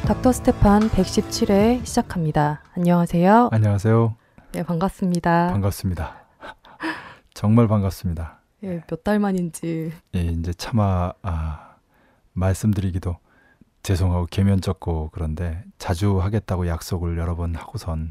닥터 스테판 117회 시작합니다. 안녕하세요. 안녕하세요. 네, 반갑습니다. 반갑습니다. 정말 반갑습니다. 예, 몇 달 만인지. 예, 이제 차마 말씀드리기도 죄송하고 계면쩍고 그런데 자주 하겠다고 약속을 여러 번 하고선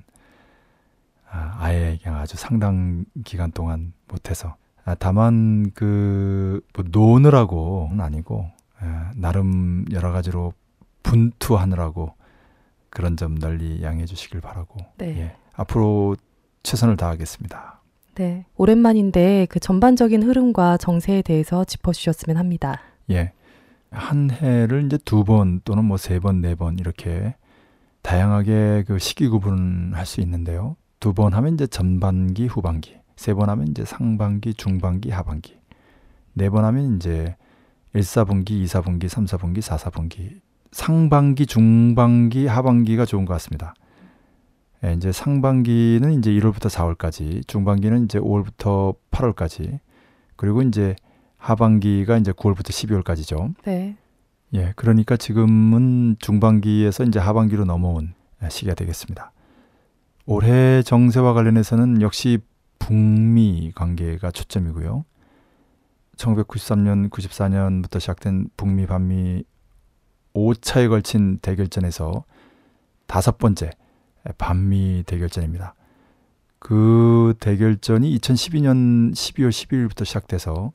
아예 그냥 아주 상당 기간 동안 못해서 다만 뭐 노느라고는 아니고 나름 여러 가지로 분투하느라고 그런 점 널리 양해해 주시길 바라고 네. 예, 앞으로 최선을 다하겠습니다. 네, 오랜만인데 그 전반적인 흐름과 정세에 대해서 짚어주셨으면 합니다. 예, 한 해를 이제 2번 또는 뭐 3번, 4번 이렇게 다양하게 그 시기 구분할 수 있는데요. 2번 하면 이제 전반기, 후반기, 3번 하면 이제 상반기, 중반기, 하반기, 4번 하면 이제 1, 4분기, 2, 4분기, 3, 4분기, 4, 4분기, 상반기, 중반기, 하반기가 좋은 것 같습니다. 예, 이제 상반기는 이제 1월부터 4월까지, 중반기는 이제 5월부터 8월까지, 그리고 이제 하반기가 이제 9월부터 12월까지죠. 네. 예, 그러니까 지금은 중반기에서 이제 하반기로 넘어온 시기가 되겠습니다. 올해 정세와 관련해서는 역시 북미 관계가 초점이고요. 1993년, 94년부터 시작된 북미, 반미 5차에 걸친 대결전에서 5번째 반미 대결전입니다. 그 대결전이 2012년 12월 12일부터 시작돼서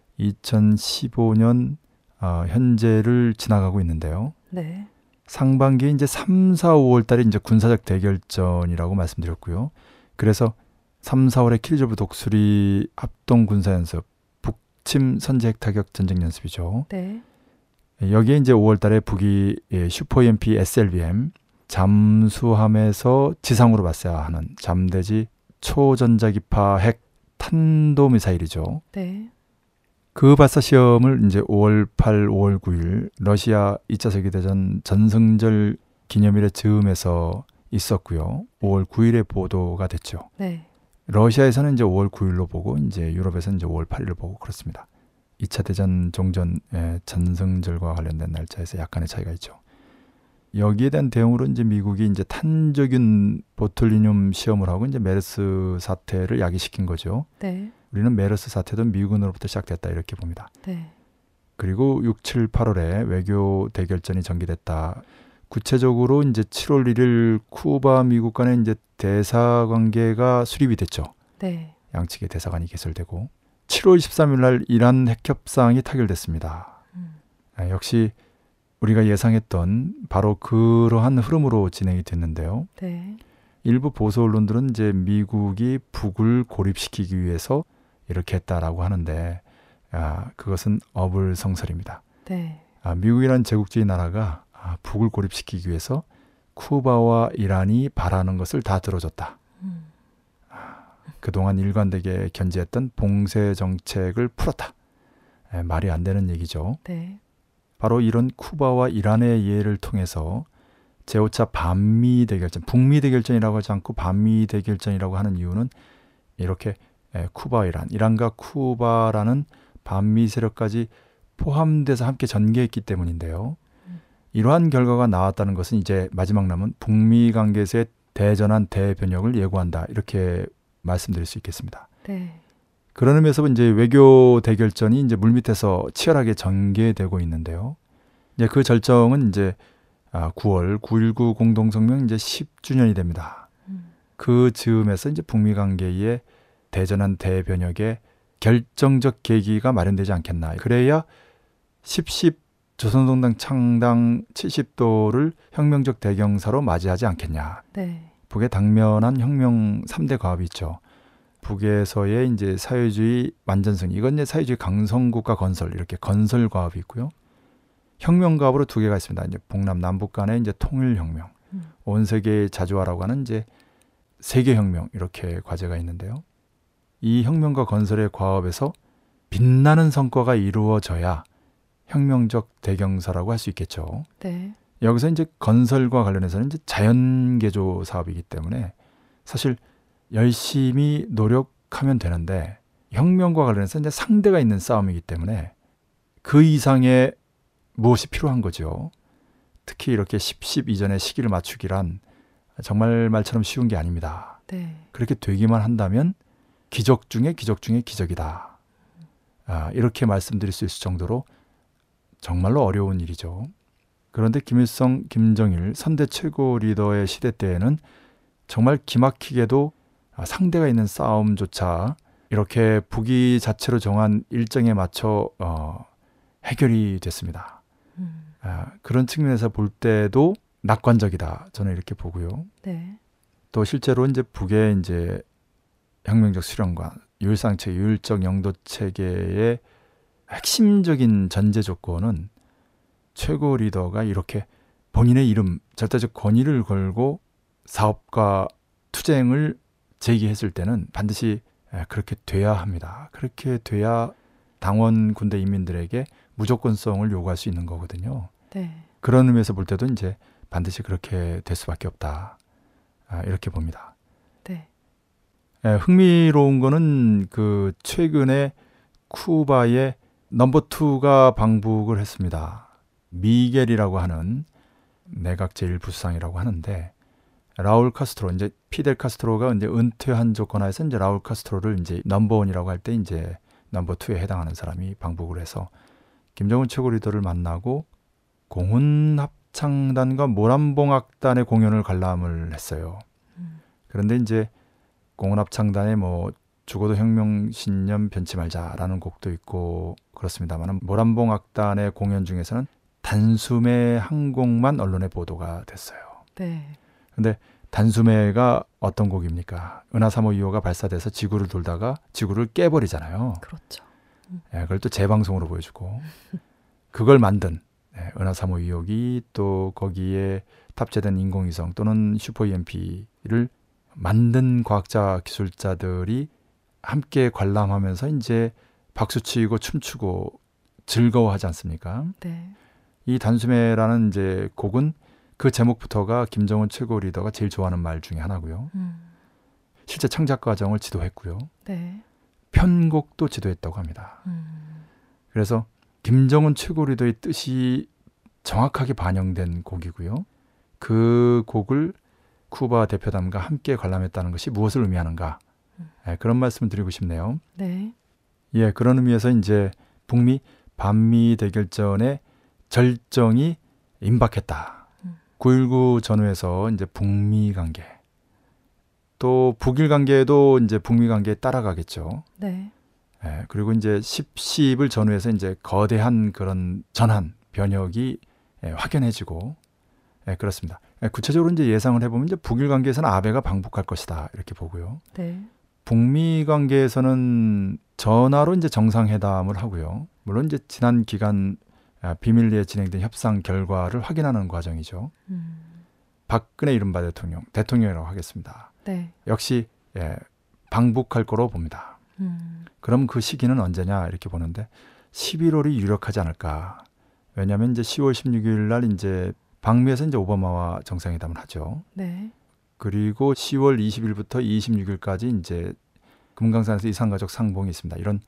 2015년 현재를 지나가고 있는데요. 네. 상반기에 이제 3, 4, 5월 달에 이제 군사적 대결전이라고 말씀드렸고요. 그래서 3, 4월에 키리조브 독수리 합동 군사 연습, 북침 선제 핵타격 전쟁 연습이죠. 네. 여기에 이제 5월 달에 북이 슈퍼 EMP SLBM 잠수함에서 지상으로 발사하는 잠대지 초전자기파 핵 탄도미사일이죠. 네. 그 발사 시험을 이제 5월 8, 5월 9일 러시아 2차 세계대전 전승절 기념일의 즈음에서 있었고요. 5월 9일에 보도가 됐죠. 네. 러시아에서는 이제 5월 9일로 보고 이제 유럽에서는 이제 5월 8일로 보고 그렇습니다. 2차 대전 종전 전승절과 관련된 날짜에서 약간의 차이가 있죠. 여기에 대한 대응으로 이제 미국이 이제 탄저균 보툴리늄 시험을 하고 이제 메르스 사태를 야기시킨 거죠. 네. 우리는 메르스 사태도 미군으로부터 시작됐다 이렇게 봅니다. 네. 그리고 6, 7, 8월에 외교 대결전이 전개됐다. 구체적으로 이제 7월 1일 쿠바 미국 간의 이제 대사 관계가 수립이 됐죠. 네. 양측의 대사관이 개설되고 7월 13일 날 이란 핵협상이 타결됐습니다. 역시 우리가 예상했던 바로 그러한 흐름으로 진행이 됐는데요. 네. 일부 보수 언론들은 이제 미국이 북을 고립시키기 위해서 이렇게 했다라고 하는데 그것은 어불성설입니다. 네. 미국이라는 제국주의 나라가 북을 고립시키기 위해서 쿠바와 이란이 바라는 것을 다 들어줬다. 그동안 일관되게 견지했던 봉쇄 정책을 풀었다. 말이 안 되는 얘기죠. 네. 바로 이런 쿠바와 이란의 예를 통해서 제5차 반미 대결전, 북미 대결전이라고 하지 않고 반미 대결전이라고 하는 이유는 이렇게 쿠바와 이란과 쿠바라는 반미 세력까지 포함돼서 함께 전개했기 때문인데요. 이러한 결과가 나왔다는 것은 이제 마지막 남은 북미 관계에서의 대전환 대변혁을 예고한다. 이렇게 말씀드릴 수 있겠습니다. 네. 그런 의미에서 이제 외교 대결전이 이제 물밑에서 치열하게 전개되고 있는데요. 이제 그 절정은 이제 9월 9.19 공동성명 이제 10주년이 됩니다. 그 즈음에서 이제 북미 관계의 대전환 대변혁의 결정적 계기가 마련되지 않겠나. 그래야 10 조선동당 창당 70도를 혁명적 대경사로 맞이하지 않겠냐. 네. 북의 당면한 혁명 3대 과업이 있죠. 북에서의 이제 사회주의 완전승, 이건 이제 사회주의 강성국가 건설, 이렇게 건설 과업이 있고요. 혁명 과업으로 2개가 있습니다. 이제 북남 남북 간의 이제 통일혁명, 온 세계 자주화라고 하는 이제 세계혁명, 이렇게 과제가 있는데요. 이 혁명과 건설의 과업에서 빛나는 성과가 이루어져야 혁명적 대경사라고 할 수 있겠죠. 네. 여기서 이제 건설과 관련해서는 이제 자연개조 사업이기 때문에 사실 열심히 노력하면 되는데 혁명과 관련해서 이제 상대가 있는 싸움이기 때문에 그 이상의 무엇이 필요한 거죠. 특히 이렇게 10 이전에 시기를 맞추기란 정말 말처럼 쉬운 게 아닙니다. 네. 그렇게 되기만 한다면 기적 중에 기적 중에 기적이다. 이렇게 말씀드릴 수 있을 정도로 정말로 어려운 일이죠. 그런데 김일성, 김정일 선대 최고 리더의 시대 때에는 정말 기막히게도 상대가 있는 싸움조차 이렇게 북이 자체로 정한 일정에 맞춰 해결이 됐습니다. 그런 측면에서 볼 때도 낙관적이다. 저는 이렇게 보고요. 네. 또 실제로 이제 북의 이제 혁명적 수령과 유일상체, 유일적 영도 체계의 핵심적인 전제 조건은 최고 리더가 이렇게 본인의 이름, 절대적 권위를 걸고 사업과 투쟁을 제기했을 때는 반드시 그렇게 돼야 합니다. 그렇게 돼야 당원, 군대, 인민들에게 무조건성을 요구할 수 있는 거거든요. 네. 그런 의미에서 볼 때도 이제 반드시 그렇게 될 수밖에 없다. 이렇게 봅니다. 네. 흥미로운 거는 그 최근에 쿠바의 넘버 2가 방북을 했습니다. 미겔이라고 하는 내각 제1부수상이라고 하는데 라울 카스트로 이제 피델 카스트로가 이제 은퇴한 조건 하에서 이제 라울 카스트로를 이제 넘버 1이라고 할 때 이제 넘버 2에 해당하는 사람이 방북을 해서 김정은 최고 리더를 만나고 공훈합창단과 모란봉악단의 공연을 관람을 했어요. 그런데 이제 공훈합창단의 뭐 죽어도 혁명신념 변치 말자라는 곡도 있고 그렇습니다만 모란봉악단의 공연 중에서는 단숨에 한 곡만 언론에 보도가 됐어요. 네. 근데 단숨에가 어떤 곡입니까? 은하 3호 2호가 발사돼서 지구를 돌다가 지구를 깨버리잖아요. 그렇죠. 그걸 또 재방송으로 보여주고 그걸 만든 은하 3호 2호기 또 거기에 탑재된 인공위성 또는 슈퍼 EMP를 만든 과학자 기술자들이 함께 관람하면서 이제 박수치고 춤추고 즐거워하지 않습니까? 네. 이 단숨에라는 이제 곡은 그 제목부터가 김정은 최고 리더가 제일 좋아하는 말 중에 하나고요. 실제 창작 과정을 지도했고요. 네. 편곡도 지도했다고 합니다. 그래서 김정은 최고 리더의 뜻이 정확하게 반영된 곡이고요. 그 곡을 쿠바 대표단과 함께 관람했다는 것이 무엇을 의미하는가? 그런 말씀을 드리고 싶네요. 네. 예, 그런 의미에서 이제 북미 반미 대결전의 절정이 임박했다. 9.19 전후에서 이제 북미 관계, 또 북일 관계도 이제 북미 관계에 따라가겠죠. 네. 그리고 이제 10을 전후해서 이제 거대한 그런 전환, 변혁이 확연해지고, 그렇습니다. 구체적으로 이제 예상을 해보면 이제 북일 관계에서는 아베가 방북할 것이다 이렇게 보고요. 네. 북미 관계에서는 전화로 이제 정상회담을 하고요. 물론 이제 지난 기간 비밀리에 진행된 협상 결과를 확인하는 과정이죠. 박근혜 이른바 대통령이라고 하겠습니다. 네. 역시 방북할 거로 봅니다. 그럼 그 시기는 언제냐 이렇게 보는데 11월이 유력하지 않을까. 왜냐하면 이제 10월 16일 날 이제 방미에서 이제 오바마와 정상회담을 하죠. 네. 그리고 10월 20일부터 26일까지 이제 금강산에서 이산가족 상봉이 있습니다. 이런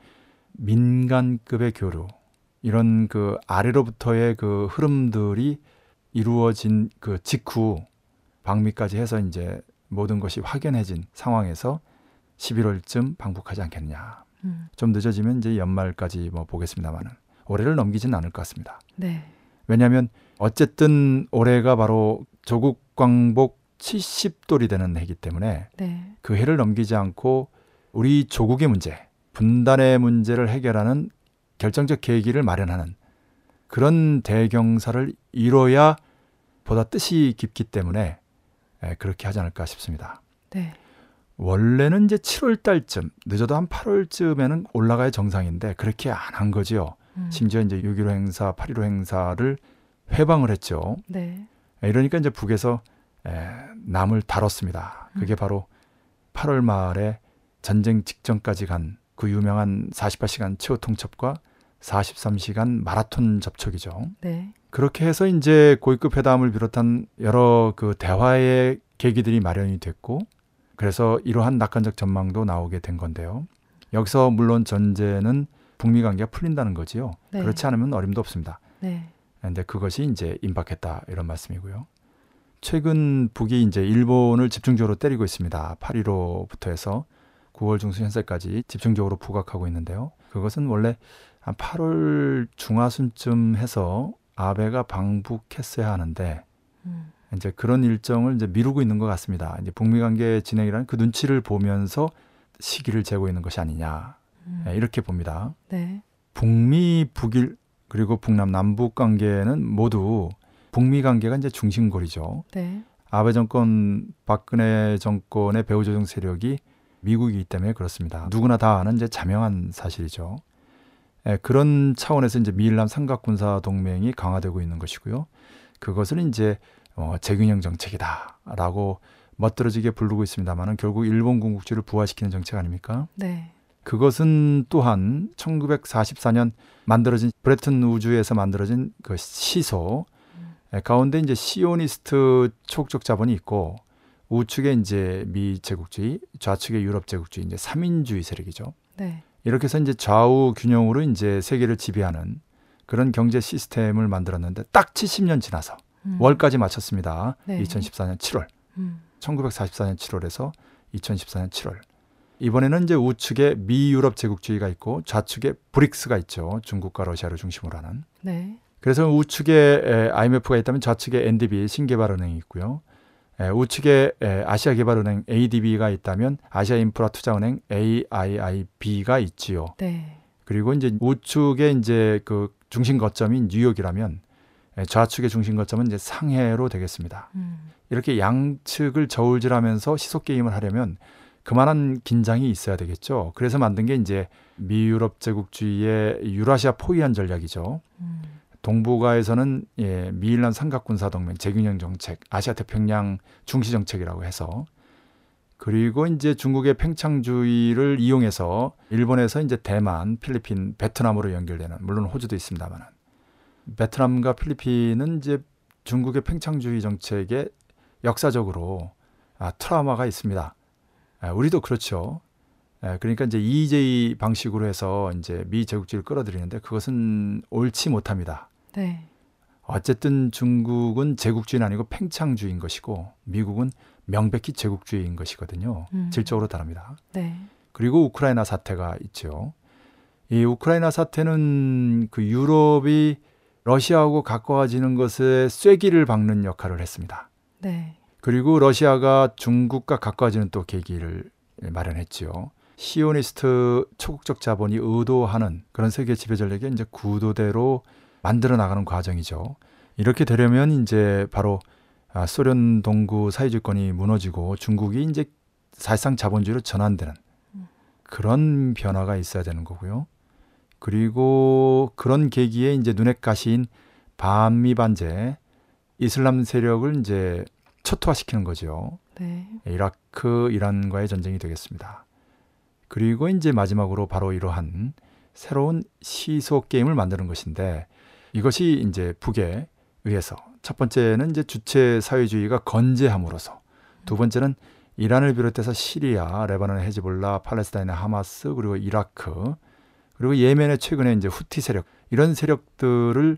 민간급의 교류, 이런 그 아래로부터의 그 흐름들이 이루어진 그 직후 방미까지 해서 이제 모든 것이 확연해진 상황에서 11월쯤 방북하지 않겠느냐. 좀 늦어지면 이제 연말까지 뭐 보겠습니다만은 올해를 넘기지는 않을 것 같습니다. 네. 왜냐하면 어쨌든 올해가 바로 조국 광복 70돌이 되는 해이기 때문에 네. 그 해를 넘기지 않고 우리 조국의 문제, 분단의 문제를 해결하는 결정적 계기를 마련하는 그런 대경사를 이뤄야 보다 뜻이 깊기 때문에 그렇게 하지 않을까 싶습니다. 네. 원래는 이제 7월 달쯤, 늦어도 한 8월쯤에는 올라가야 정상인데 그렇게 안 한 거지요. 심지어 이제 6.15 행사, 8.15 행사를 회방을 했죠. 네. 이러니까 이제 북에서 남을 다뤘습니다. 그게 바로 8월 말에 전쟁 직전까지 간 그 유명한 48시간 최후 통첩과 43시간 마라톤 접촉이죠. 네. 그렇게 해서 이제 고위급 회담을 비롯한 여러 그 대화의 계기들이 마련이 됐고, 그래서 이러한 낙관적 전망도 나오게 된 건데요. 여기서 물론 전제는 북미 관계가 풀린다는 거지요. 네. 그렇지 않으면 어림도 없습니다. 네. 근데 그것이 이제 임박했다 이런 말씀이고요. 최근 북이 이제 일본을 집중적으로 때리고 있습니다. 8.15부터 해서 9월 중순 현재까지 집중적으로 부각하고 있는데요. 그것은 원래 한 8월 중하순쯤 해서 아베가 방북했어야 하는데 이제 그런 일정을 이제 미루고 있는 것 같습니다. 이제 북미 관계 진행이라는 그 눈치를 보면서 시기를 재고 있는 것이 아니냐 이렇게 봅니다. 네. 북미, 북일 그리고 북남, 남북 관계는 모두 북미 관계가 이제 중심골이죠. 네. 아베 정권, 박근혜 정권의 배후 조정 세력이 미국이기 때문에 그렇습니다. 누구나 다 아는 이제 자명한 사실이죠. 그런 차원에서 이제 미일남 삼각군사 동맹이 강화되고 있는 것이고요. 그것을 이제 재균형 정책이다라고 멋들어지게 부르고 있습니다만은 결국 일본 군국주의를 부활시키는 정책 아닙니까? 네. 그것은 또한 1944년 만들어진 브레튼 우주에서 만들어진 그 시소 가운데 이제 시오니스트 초국적 자본이 있고 우측에 이제 미 제국주의, 좌측에 유럽 제국주의, 이제 삼인주의 세력이죠. 네. 이렇게 해서 이제 좌우 균형으로 이제 세계를 지배하는 그런 경제 시스템을 만들었는데 딱 70년 지나서 월까지 마쳤습니다. 네. 2014년 7월. 1944년 7월에서 2014년 7월. 이번에는 이제 우측에 미유럽 제국주의가 있고 좌측에 브릭스가 있죠. 중국과 러시아를 중심으로 하는. 네. 그래서 우측에 IMF가 있다면 좌측에 NDB 신개발은행이 있고요. 우측에 아시아개발은행 ADB가 있다면 아시아인프라투자은행 AIIB가 있지요. 네. 그리고 이제 우측에 이제 그 중심 거점인 뉴욕이라면 좌측의 중심 거점은 이제 상해로 되겠습니다. 이렇게 양측을 저울질하면서 시속 게임을 하려면 그만한 긴장이 있어야 되겠죠. 그래서 만든 게 이제 미유럽 제국주의의 유라시아 포위한 전략이죠. 동북아에서는 미일남 삼각군사동맹, 재균형 정책, 아시아 태평양 중시 정책이라고 해서 그리고 이제 중국의 팽창주의를 이용해서 일본에서 이제 대만, 필리핀, 베트남으로 연결되는 물론 호주도 있습니다만 베트남과 필리핀은 이제 중국의 팽창주의 정책에 역사적으로 트라우마가 있습니다. 우리도 그렇죠. 그러니까 이제 EJ 방식으로 해서 이제 미 제국주의를 끌어들이는데 그것은 옳지 못합니다. 네. 어쨌든 중국은 제국주의는 아니고 팽창주의인 것이고 미국은 명백히 제국주의인 것이거든요. 질적으로 다릅니다. 네. 그리고 우크라이나 사태가 있죠. 이 우크라이나 사태는 그 유럽이 러시아하고 가까워지는 것에 쐐기를 박는 역할을 했습니다. 네. 그리고 러시아가 중국과 가까워지는 또 계기를 마련했지요. 시오니스트 초국적 자본이 의도하는 그런 세계 지배 전략이 이제 구도대로 만들어 나가는 과정이죠. 이렇게 되려면 이제 바로 소련 동구 사회주의권이 무너지고 중국이 이제 사실상 자본주의로 전환되는 그런 변화가 있어야 되는 거고요. 그리고 그런 계기에 이제 눈에 가시인 반미 반제 이슬람 세력을 이제 초토화시키는 거죠. 네. 이라크, 이란과의 전쟁이 되겠습니다. 그리고 이제 마지막으로 바로 이러한 새로운 시소 게임을 만드는 것인데 이것이 이제 북에 의해서 첫 번째는 이제 주체 사회주의가 건재함으로써 두 번째는 이란을 비롯해서 시리아, 레바논의 헤즈볼라, 팔레스타인의 하마스 그리고 이라크 그리고 예멘의 최근에 이제 후티 세력 이런 세력들을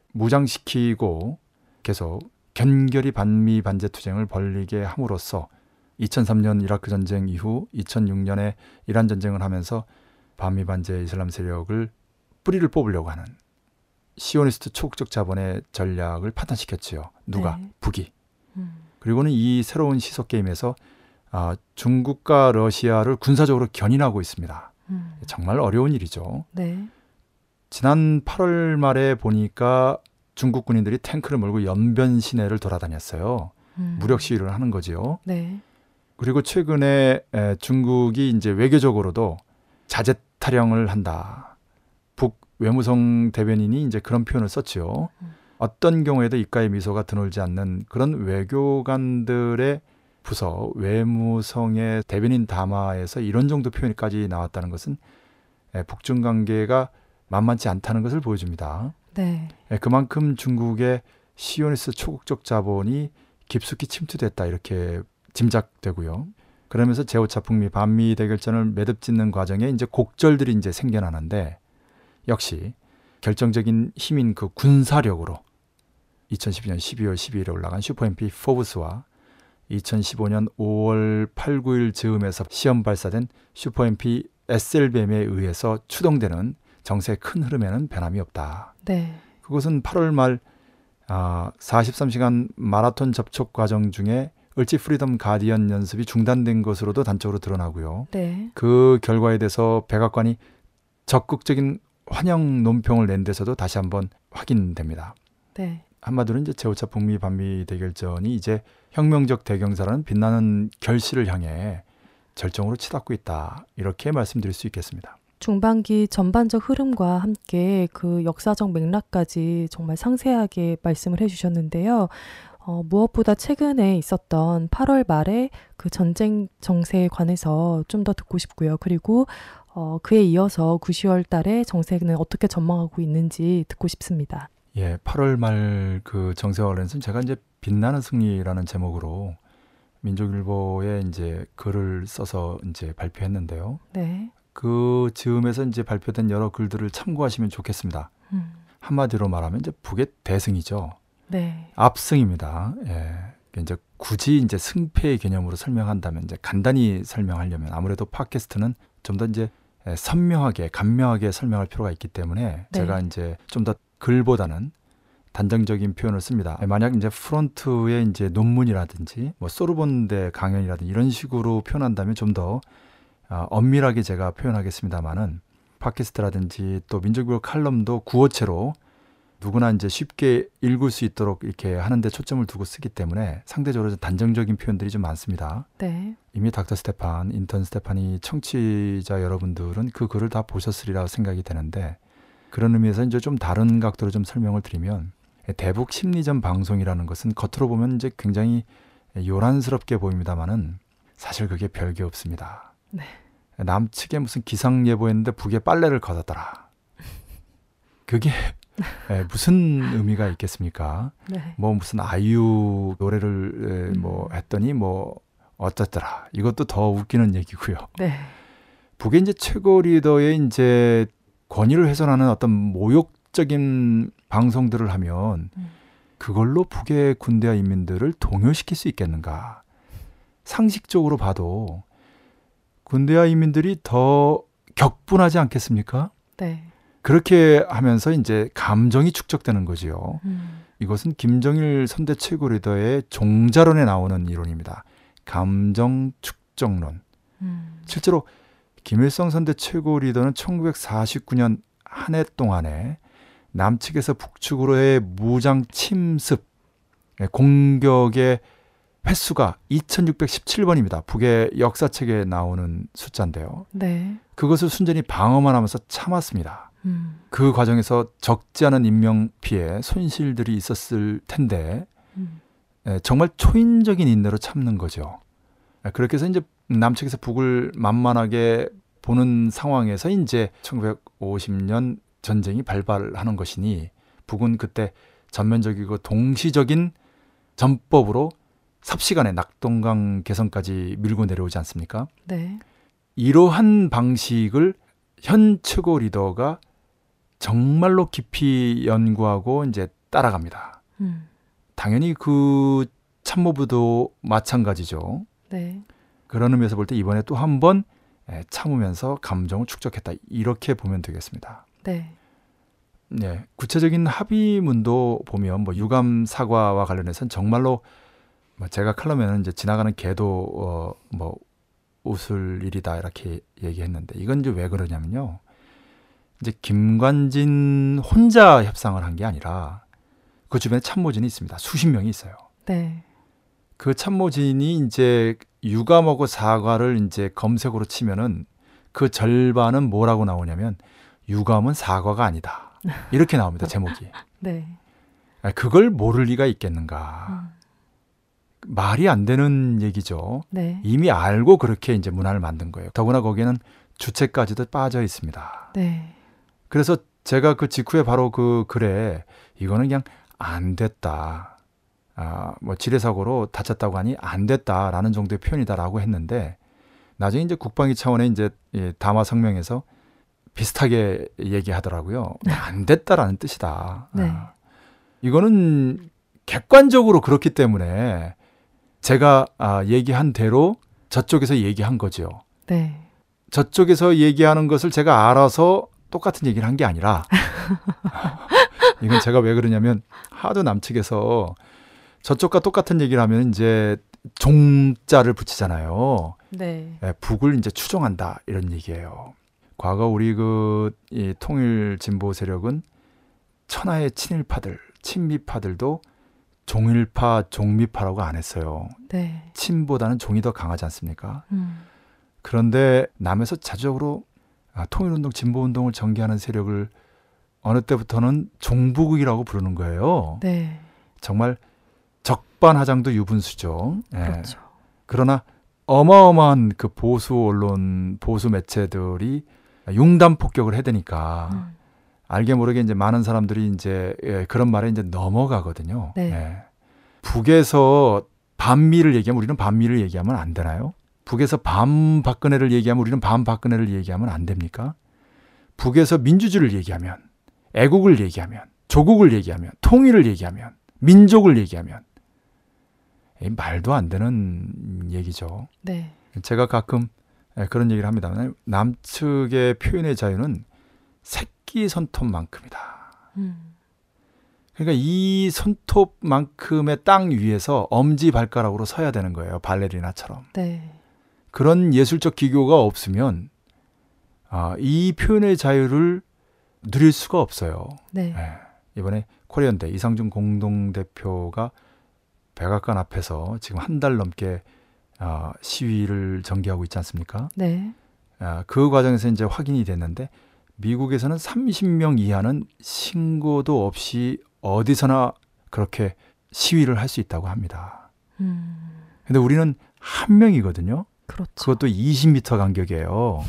무장시키고 계속 견결히 반미 반제 투쟁을 벌이게 함으로써 2003년 이라크 전쟁 이후 2006년에 이란 전쟁을 하면서 반미 반제 이슬람 세력을 뿌리를 뽑으려고 하는 시오니스트 초국적 자본의 전략을 파탄시켰지요. 누가? 네. 북이. 그리고는 이 새로운 시속 게임에서 중국과 러시아를 군사적으로 견인하고 있습니다. 정말 어려운 일이죠. 네. 지난 8월 말에 보니까 중국 군인들이 탱크를 몰고 연변 시내를 돌아다녔어요. 무력 시위를 하는 거지요. 네. 그리고 최근에 중국이 이제 외교적으로도 자제 타령을 한다. 북 외무성 대변인이 이제 그런 표현을 썼지요. 어떤 경우에도 입가에 미소가 드놀지 않는 그런 외교관들의 부서 외무성의 대변인 담화에서 이런 정도 표현까지 나왔다는 것은 북중 관계가 만만치 않다는 것을 보여줍니다. 네. 그만큼 중국의 시오니스트 초국적 자본이 깊숙이 침투됐다 이렇게 짐작되고요. 그러면서 제5차 북미 반미 대결전을 매듭짓는 과정에 이제 곡절들이 이제 생겨나는데 역시 결정적인 힘인 그 군사력으로 2012년 12월 12일에 올라간 슈퍼MP 포브스와 2015년 5월 8, 9일 즈음에서 시험 발사된 슈퍼MP SLBM에 의해서 추동되는 정세의 큰 흐름에는 변함이 없다. 네. 그것은 8월 말 43시간 마라톤 접촉 과정 중에 을지 프리덤 가디언 연습이 중단된 것으로도 단적으로 드러나고요. 네. 그 결과에 대해서 백악관이 적극적인 환영 논평을 낸 데서도 다시 한번 확인됩니다. 네. 한마디로 이제 제5차 북미 반미 대결전이 이제 혁명적 대경사라는 빛나는 결실을 향해 절정으로 치닫고 있다. 이렇게 말씀드릴 수 있겠습니다. 중반기 전반적 흐름과 함께 그 역사적 맥락까지 정말 상세하게 말씀을 해주셨는데요. 무엇보다 최근에 있었던 8월 말에 그 전쟁 정세에 관해서 좀 더 듣고 싶고요. 그리고 그에 이어서 9, 10월 달에 정세는 어떻게 전망하고 있는지 듣고 싶습니다. 예, 8월 말 그 정세와 관련해서는 제가 이제 빛나는 승리라는 제목으로 민족일보에 이제 글을 써서 이제 발표했는데요. 네. 그 즈음에서 이제 발표된 여러 글들을 참고하시면 좋겠습니다. 한마디로 말하면 이제 북의 대승이죠. 네. 압승입니다. 예. 이제 굳이 이제 승패의 개념으로 설명한다면 이제 간단히 설명하려면 아무래도 팟캐스트는 좀 더 이제 선명하게 간명하게 설명할 필요가 있기 때문에 네. 제가 이제 좀 더 글보다는 단정적인 표현을 씁니다. 만약 이제 프론트에 이제 논문이라든지 뭐 소르본대 강연이라든지 이런 식으로 표현한다면 좀 더 엄밀하게 제가 표현하겠습니다만은 팟캐스트라든지 또 민족일보 칼럼도 구어체로 누구나 이제 쉽게 읽을 수 있도록 이렇게 하는데 초점을 두고 쓰기 때문에 상대적으로 좀 단정적인 표현들이 좀 많습니다. 네. 이미 닥터 스테판, 인턴 스테판이 청취자 여러분들은 그 글을 다 보셨으리라 생각이 되는데 그런 의미에서 이제 좀 다른 각도로 좀 설명을 드리면 대북 심리전 방송이라는 것은 겉으로 보면 이제 굉장히 요란스럽게 보입니다만은 사실 그게 별게 없습니다. 네. 남측에 무슨 기상 예보했는데 북에 빨래를 걷었더라. 그게 무슨 의미가 있겠습니까? 네. 뭐 무슨 아이유 노래를 뭐 했더니 뭐 어쩌더라. 이것도 더 웃기는 얘기고요. 네. 북의 이제 최고 리더의 이제 권위를 훼손하는 어떤 모욕적인 방송들을 하면 그걸로 북의 군대와 인민들을 동요시킬 수 있겠는가? 상식적으로 봐도 군대와 인민들이 더 격분하지 않겠습니까? 네. 그렇게 하면서 이제 감정이 축적되는 거지요. 이것은 김정일 선대 최고 리더의 종자론에 나오는 이론입니다. 감정 축적론. 실제로 김일성 선대 최고 리더는 1949년 한 해 동안에 남측에서 북측으로의 무장 침습, 공격의 횟수가 2617번입니다. 북의 역사책에 나오는 숫자인데요. 네. 그것을 순전히 방어만 하면서 참았습니다. 그 과정에서 적지 않은 인명 피해, 손실들이 있었을 텐데 정말 초인적인 인내로 참는 거죠. 그렇게 해서 이제 남측에서 북을 만만하게 보는 상황에서 이제 1950년 전쟁이 발발하는 것이니 북은 그때 전면적이고 동시적인 전법으로 삽시간에 낙동강 개성까지 밀고 내려오지 않습니까? 네. 이러한 방식을 현 최고 리더가 정말로 깊이 연구하고 이제 따라갑니다. 당연히 그 참모부도 마찬가지죠. 네. 그런 의미에서 볼 때 이번에 또 한 번 참으면서 감정을 축적했다. 이렇게 보면 되겠습니다. 네. 네, 구체적인 합의문도 보면 뭐 유감 사과와 관련해서는 정말로 제가 칼럼에는 이제 지나가는 개도 뭐 웃을 일이다 이렇게 얘기했는데 이건 이제 왜 그러냐면요. 이제 김관진 혼자 협상을 한 게 아니라 그 주변에 참모진이 있습니다. 수십 명이 있어요. 네. 그 참모진이 이제 유감하고 사과를 이제 검색으로 치면은 그 절반은 뭐라고 나오냐면 유감은 사과가 아니다. 이렇게 나옵니다. 제목이. 네. 그걸 모를 리가 있겠는가. 말이 안 되는 얘기죠. 네. 이미 알고 그렇게 이제 문화를 만든 거예요. 더구나 거기에는 주체까지도 빠져 있습니다. 네. 그래서 제가 그 직후에 바로 그 글에 이거는 그냥 안 됐다. 뭐 지뢰사고로 다쳤다고 하니 안 됐다라는 정도의 표현이다라고 했는데 나중에 이제 국방위 차원의 이제 담화 성명에서 비슷하게 얘기하더라고요. 안 됐다라는 뜻이다. 네. 이거는 객관적으로 그렇기 때문에 제가 얘기한 대로 저쪽에서 얘기한 거죠. 네. 저쪽에서 얘기하는 것을 제가 알아서 똑같은 얘기를 한 게 아니라 이건 제가 왜 그러냐면 하도 남측에서 저쪽과 똑같은 얘기를 하면 이제 종자를 붙이잖아요. 네. 북을 이제 추종한다 이런 얘기예요. 과거 우리 이 통일 진보 세력은 천하의 친일파들, 친미파들도 종일파, 종미파라고 안 했어요. 네. 친보다는 종이 더 강하지 않습니까? 그런데 남에서 자주적으로 통일운동, 진보운동을 전개하는 세력을 어느 때부터는 종북이라고 부르는 거예요. 네. 정말 적반하장도 유분수죠. 그렇죠. 그러나 어마어마한 그 보수 언론, 보수 매체들이 융단 폭격을 해대니까 알게 모르게 이제 많은 사람들이 이제 그런 말에 이제 넘어가거든요. 네. 북에서 반미를 얘기하면 우리는 반미를 얘기하면 안 되나요? 북에서 반박근혜를 얘기하면 우리는 반박근혜를 얘기하면 안 됩니까? 북에서 민주주의를 얘기하면, 애국을 얘기하면, 조국을 얘기하면, 통일을 얘기하면, 민족을 얘기하면 말도 안 되는 얘기죠. 네. 제가 가끔 그런 얘기를 합니다. 남측의 표현의 자유는 새끼 손톱만큼이다. 그러니까 이 손톱만큼의 땅 위에서 엄지발가락으로 서야 되는 거예요. 발레리나처럼. 네. 그런 예술적 기교가 없으면 이 표현의 자유를 누릴 수가 없어요. 네. 이번에 코리안대 이상준 공동대표가 백악관 앞에서 지금 한 달 넘게 시위를 전개하고 있지 않습니까? 네. 그 과정에서 이제 확인이 됐는데 미국에서는 30명 이하는 신고도 없이 어디서나 그렇게 시위를 할 수 있다고 합니다. 근데 우리는 한 명이거든요. 그렇죠. 그것도 20m 간격이에요.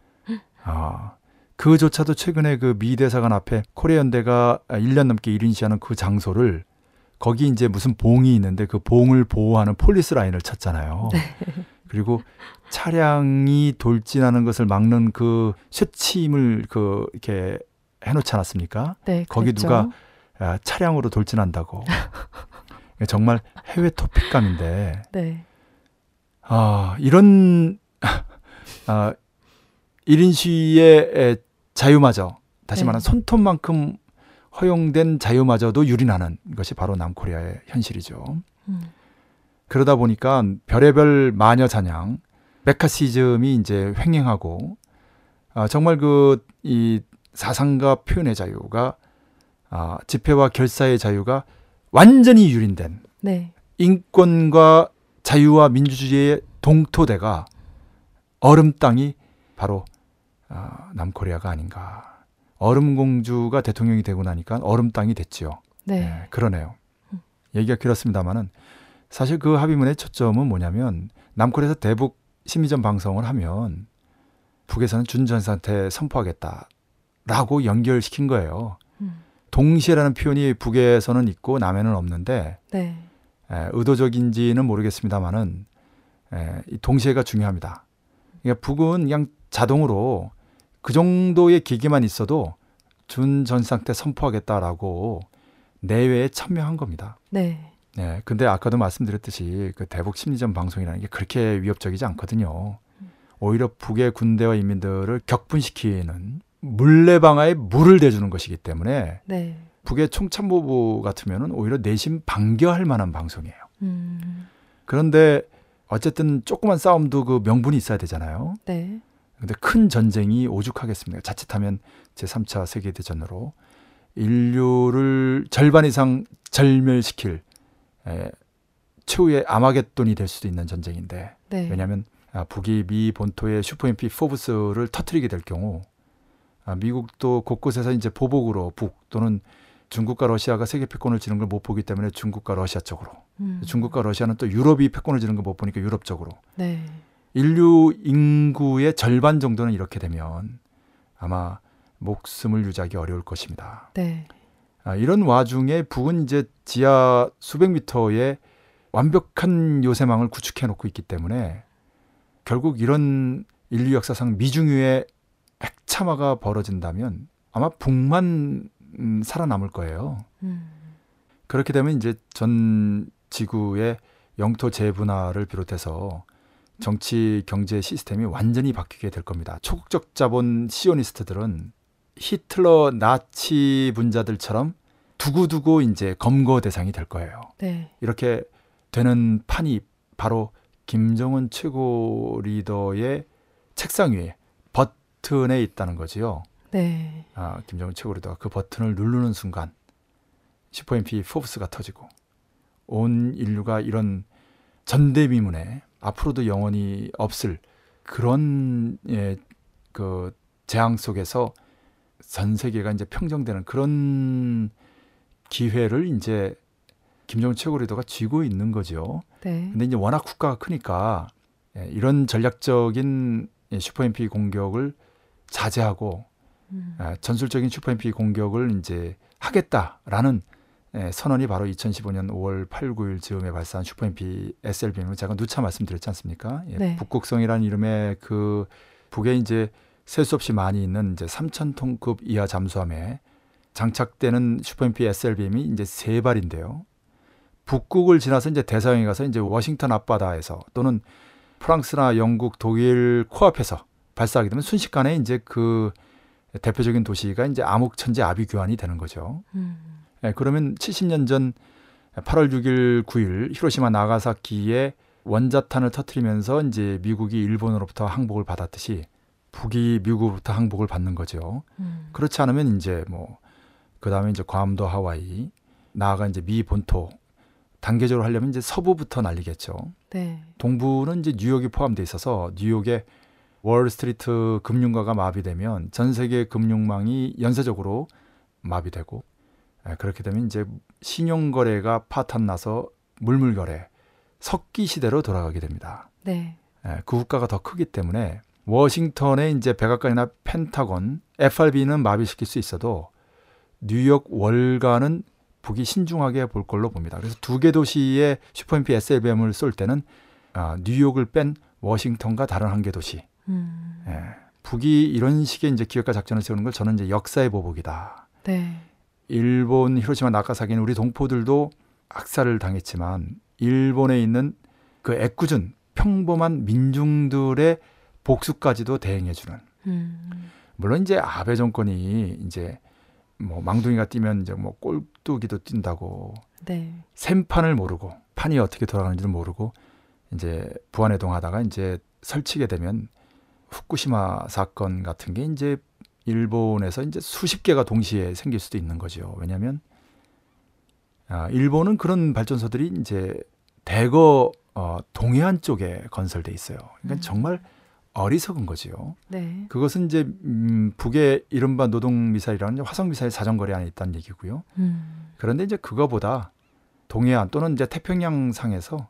그조차도 최근에 그 미 대사관 앞에 코리안대가 1년 넘게 1인 시하는 그 장소를 거기 이제 무슨 봉이 있는데 그 봉을 보호하는 폴리스 라인을 쳤잖아요. 네. 그리고 차량이 돌진하는 것을 막는 그 쇠침을 이렇게 해놓지 않았습니까? 네, 거기 그랬죠. 누가 차량으로 돌진한다고. 정말 해외 토픽감인데 네. 이런 1인 시위의 자유마저 다시 네. 말하면 손톱만큼 허용된 자유마저도 유린하는 것이 바로 남코리아의 현실이죠. 그러다 보니까 별의별 마녀 사냥, 메카시즘이 이제 횡행하고 정말 이 사상과 표현의 자유가 집회와 결사의 자유가 완전히 유린된 네. 인권과 자유와 민주주의의 동토대가 얼음 땅이 바로 남코리아가 아닌가. 얼음공주가 대통령이 되고 나니까 얼음 땅이 됐지요. 네. 그러네요. 얘기가 길었습니다만은 사실 그 합의문의 초점은 뭐냐면 남코리아에서 대북 심리전 방송을 하면 북에서는 준전상태 선포하겠다라고 연결시킨 거예요. 동시에라는 표현이 북에서는 있고 남에는 없는데 네. 의도적인지는 모르겠습니다만은 이 동시에가 중요합니다. 그러니까 북은 그냥 자동으로 그 정도의 기기만 있어도 준전상태 선포하겠다라고 내외에 천명한 겁니다. 네. 근데 아까도 말씀드렸듯이 그 대북 심리전 방송이라는 게 그렇게 위협적이지 않거든요. 오히려 북의 군대와 인민들을 격분시키는 물레방아에 물을 대주는 것이기 때문에 네. 북의 총참모부 같으면 오히려 내심 반겨할 만한 방송이에요. 그런데 어쨌든 조그만 싸움도 그 명분이 있어야 되잖아요. 네. 근데 큰 전쟁이 오죽하겠습니까? 자칫하면 제3차 세계대전으로 인류를 절반 이상 절멸시킬 최후의 아마겟돈이 될 수도 있는 전쟁인데 네. 왜냐하면 북이 미 본토의 슈퍼엠피 포브스를 터뜨리게 될 경우 미국도 곳곳에서 이제 보복으로 북 또는 중국과 러시아가 세계 패권을 쥐는 걸 못 보기 때문에 중국과 러시아 쪽으로 중국과 러시아는 또 유럽이 패권을 쥐는 걸 못 보니까 유럽 쪽으로 네. 인류 인구의 절반 정도는 이렇게 되면 아마 목숨을 유지하기 어려울 것입니다. 네. 이런 와중에 북은 이제 지하 수백 미터의 완벽한 요새망을 구축해 놓고 있기 때문에 결국 이런 인류 역사상 미중유의 핵참화가 벌어진다면 아마 북만 살아남을 거예요. 그렇게 되면 이제 전 지구의 영토 재분화를 비롯해서 정치 경제 시스템이 완전히 바뀌게 될 겁니다. 초국적 자본 시오니스트들은 히틀러 나치 분자들처럼 두고두고 이제 검거 대상이 될 거예요. 네. 이렇게 되는 판이 바로 김정은 최고 리더의 책상 위에 버튼에 있다는 거지요. 네. 김정은 최고 리더가 그 버튼을 누르는 순간 슈퍼MP 포브스가 터지고 온 인류가 이런 전대미문에 앞으로도 영원히 없을 그런 그 재앙 속에서 전 세계가 이제 평정되는 그런 기회를 이제 김정은 최고 리더가 쥐고 있는 거죠. 네. 근데 이제 워낙 국가가 크니까 이런 전략적인 슈퍼MP 공격을 자제하고 전술적인 슈퍼MP 공격을 이제 하겠다라는 선언이 바로 2015년 5월 8, 9일 즈음에 발사한 슈퍼MP SLBM을 제가 누차 말씀드렸지 않습니까? 네. 북극성이라는 이름의 그 북에 이제 셀 수 없이 많이 있는 이제 3,000톤급 이하 잠수함에 장착되는 슈퍼MP SLBM이 이제 3발인데요. 북극을 지나서 이제 대서양에 가서 이제 워싱턴 앞바다에서 또는 프랑스나 영국, 독일 코앞에서 발사하게 되면 순식간에 이제 그 대표적인 도시가 이제 암흑천지 아비규환이 되는 거죠. 그러면 70년 전 8월 6일, 9일 히로시마 나가사키에 원자탄을 터뜨리면서 이제 미국이 일본으로부터 항복을 받았듯이 북이 미국으로부터 항복을 받는 거죠. 그렇지 않으면 이제 뭐 그다음에 이제 괌도 하와이, 나아가 이제 미 본토 단계적으로 하려면 이제 서부부터 날리겠죠. 네. 동부는 이제 뉴욕이 포함되어 있어서 뉴욕의 월스트리트 금융가가 마비되면 전 세계 금융망이 연쇄적으로 마비되고 그렇게 되면 이제 신용거래가 파탄나서 물물거래, 석기 시대로 돌아가게 됩니다. 네. 그 국가가 더 크기 때문에 워싱턴에 이제 백악관이나 펜타곤, FRB는 마비시킬 수 있어도 뉴욕 월가는 북이 신중하게 볼 걸로 봅니다. 그래서 두 개 도시의 슈퍼MP SLBM을 쏠 때는 뉴욕을 뺀 워싱턴과 다른 한 개 도시. 북이 이런 식의 이제 기획과 작전을 세우는 걸 저는 이제 역사의 보복이다. 네. 일본 히로시마 나가사키는 우리 동포들도 학살을 당했지만 일본에 있는 그 애꿎은 평범한 민중들의 복수까지도 대행해주는. 물론 이제 아베 정권이 이제 뭐 망둥이가 뛰면 이제 뭐 꼴뚜기도 뛴다고. 네. 샘판을 모르고 판이 어떻게 돌아가는지를 모르고 이제 부안해동하다가 이제 설치게 되면 후쿠시마 사건 같은 게 이제 일본에서 이제 수십 개가 동시에 생길 수도 있는 거죠. 왜냐하면 일본은 그런 발전소들이 이제 대거 동해안 쪽에 건설돼 있어요. 그러니까 정말 어리석은 거지요. 네. 그것은 이제 북의 이른바 노동 미사일이라는 화성 미사일 사정거리 안에 있다는 얘기고요. 그런데 이제 그거보다 동해안 또는 이제 태평양 상에서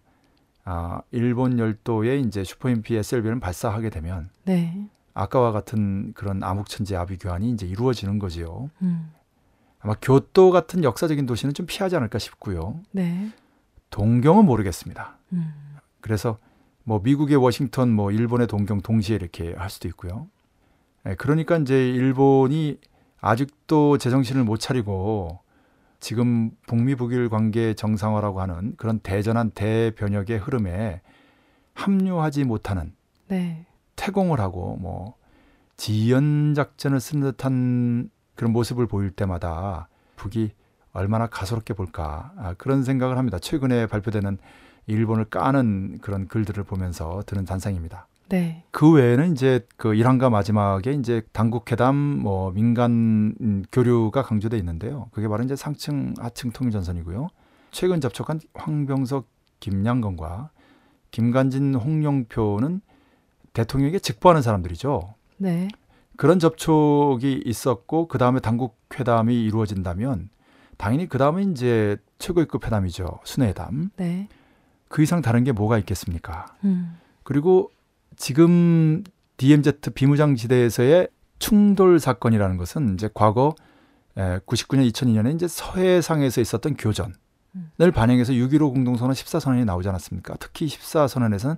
일본 열도에 이제 슈퍼MP SLB를 발사하게 되면 네. 아까와 같은 그런 암흑천지 아비규환이 이제 이루어지는 거지요. 아마 교토 같은 역사적인 도시는 좀 피하지 않을까 싶고요. 네. 동경은 모르겠습니다. 그래서 뭐 미국의 워싱턴, 뭐 일본의 동경 동시에 이렇게 할 수도 있고요. 그러니까 이제 일본이 아직도 제정신을 못 차리고 지금 북미 북일 관계 정상화라고 하는 그런 대전한 대변혁의 흐름에 합류하지 못하는 네. 태공을 하고 뭐 지연 작전을 쓰는 듯한 그런 모습을 보일 때마다 북이 얼마나 가소롭게 볼까 그런 생각을 합니다. 최근에 발표되는 일본을 까는 그런 글들을 보면서 드는 단상입니다. 네. 그 외에는 이제 그 1화가 마지막에 이제 당국회담 뭐 민간 교류가 강조돼 있는데요. 그게 바로 이제 상층 하층 통일전선이고요. 최근 접촉한 황병석 김양건과 김관진 홍영표는 대통령에게 직보하는 사람들이죠. 네. 그런 접촉이 있었고 그 다음에 당국회담이 이루어진다면 당연히 그 다음에 이제 최고위급 회담이죠. 순회회담. 네. 그 이상 다른 게 뭐가 있겠습니까? 그리고 지금 DMZ 비무장지대에서의 충돌 사건이라는 것은 이제 과거 99년, 2002년에 이제 서해상에서 있었던 교전을 반영해서 6.15 공동선언 14선언이 나오지 않았습니까? 특히 14선언에서는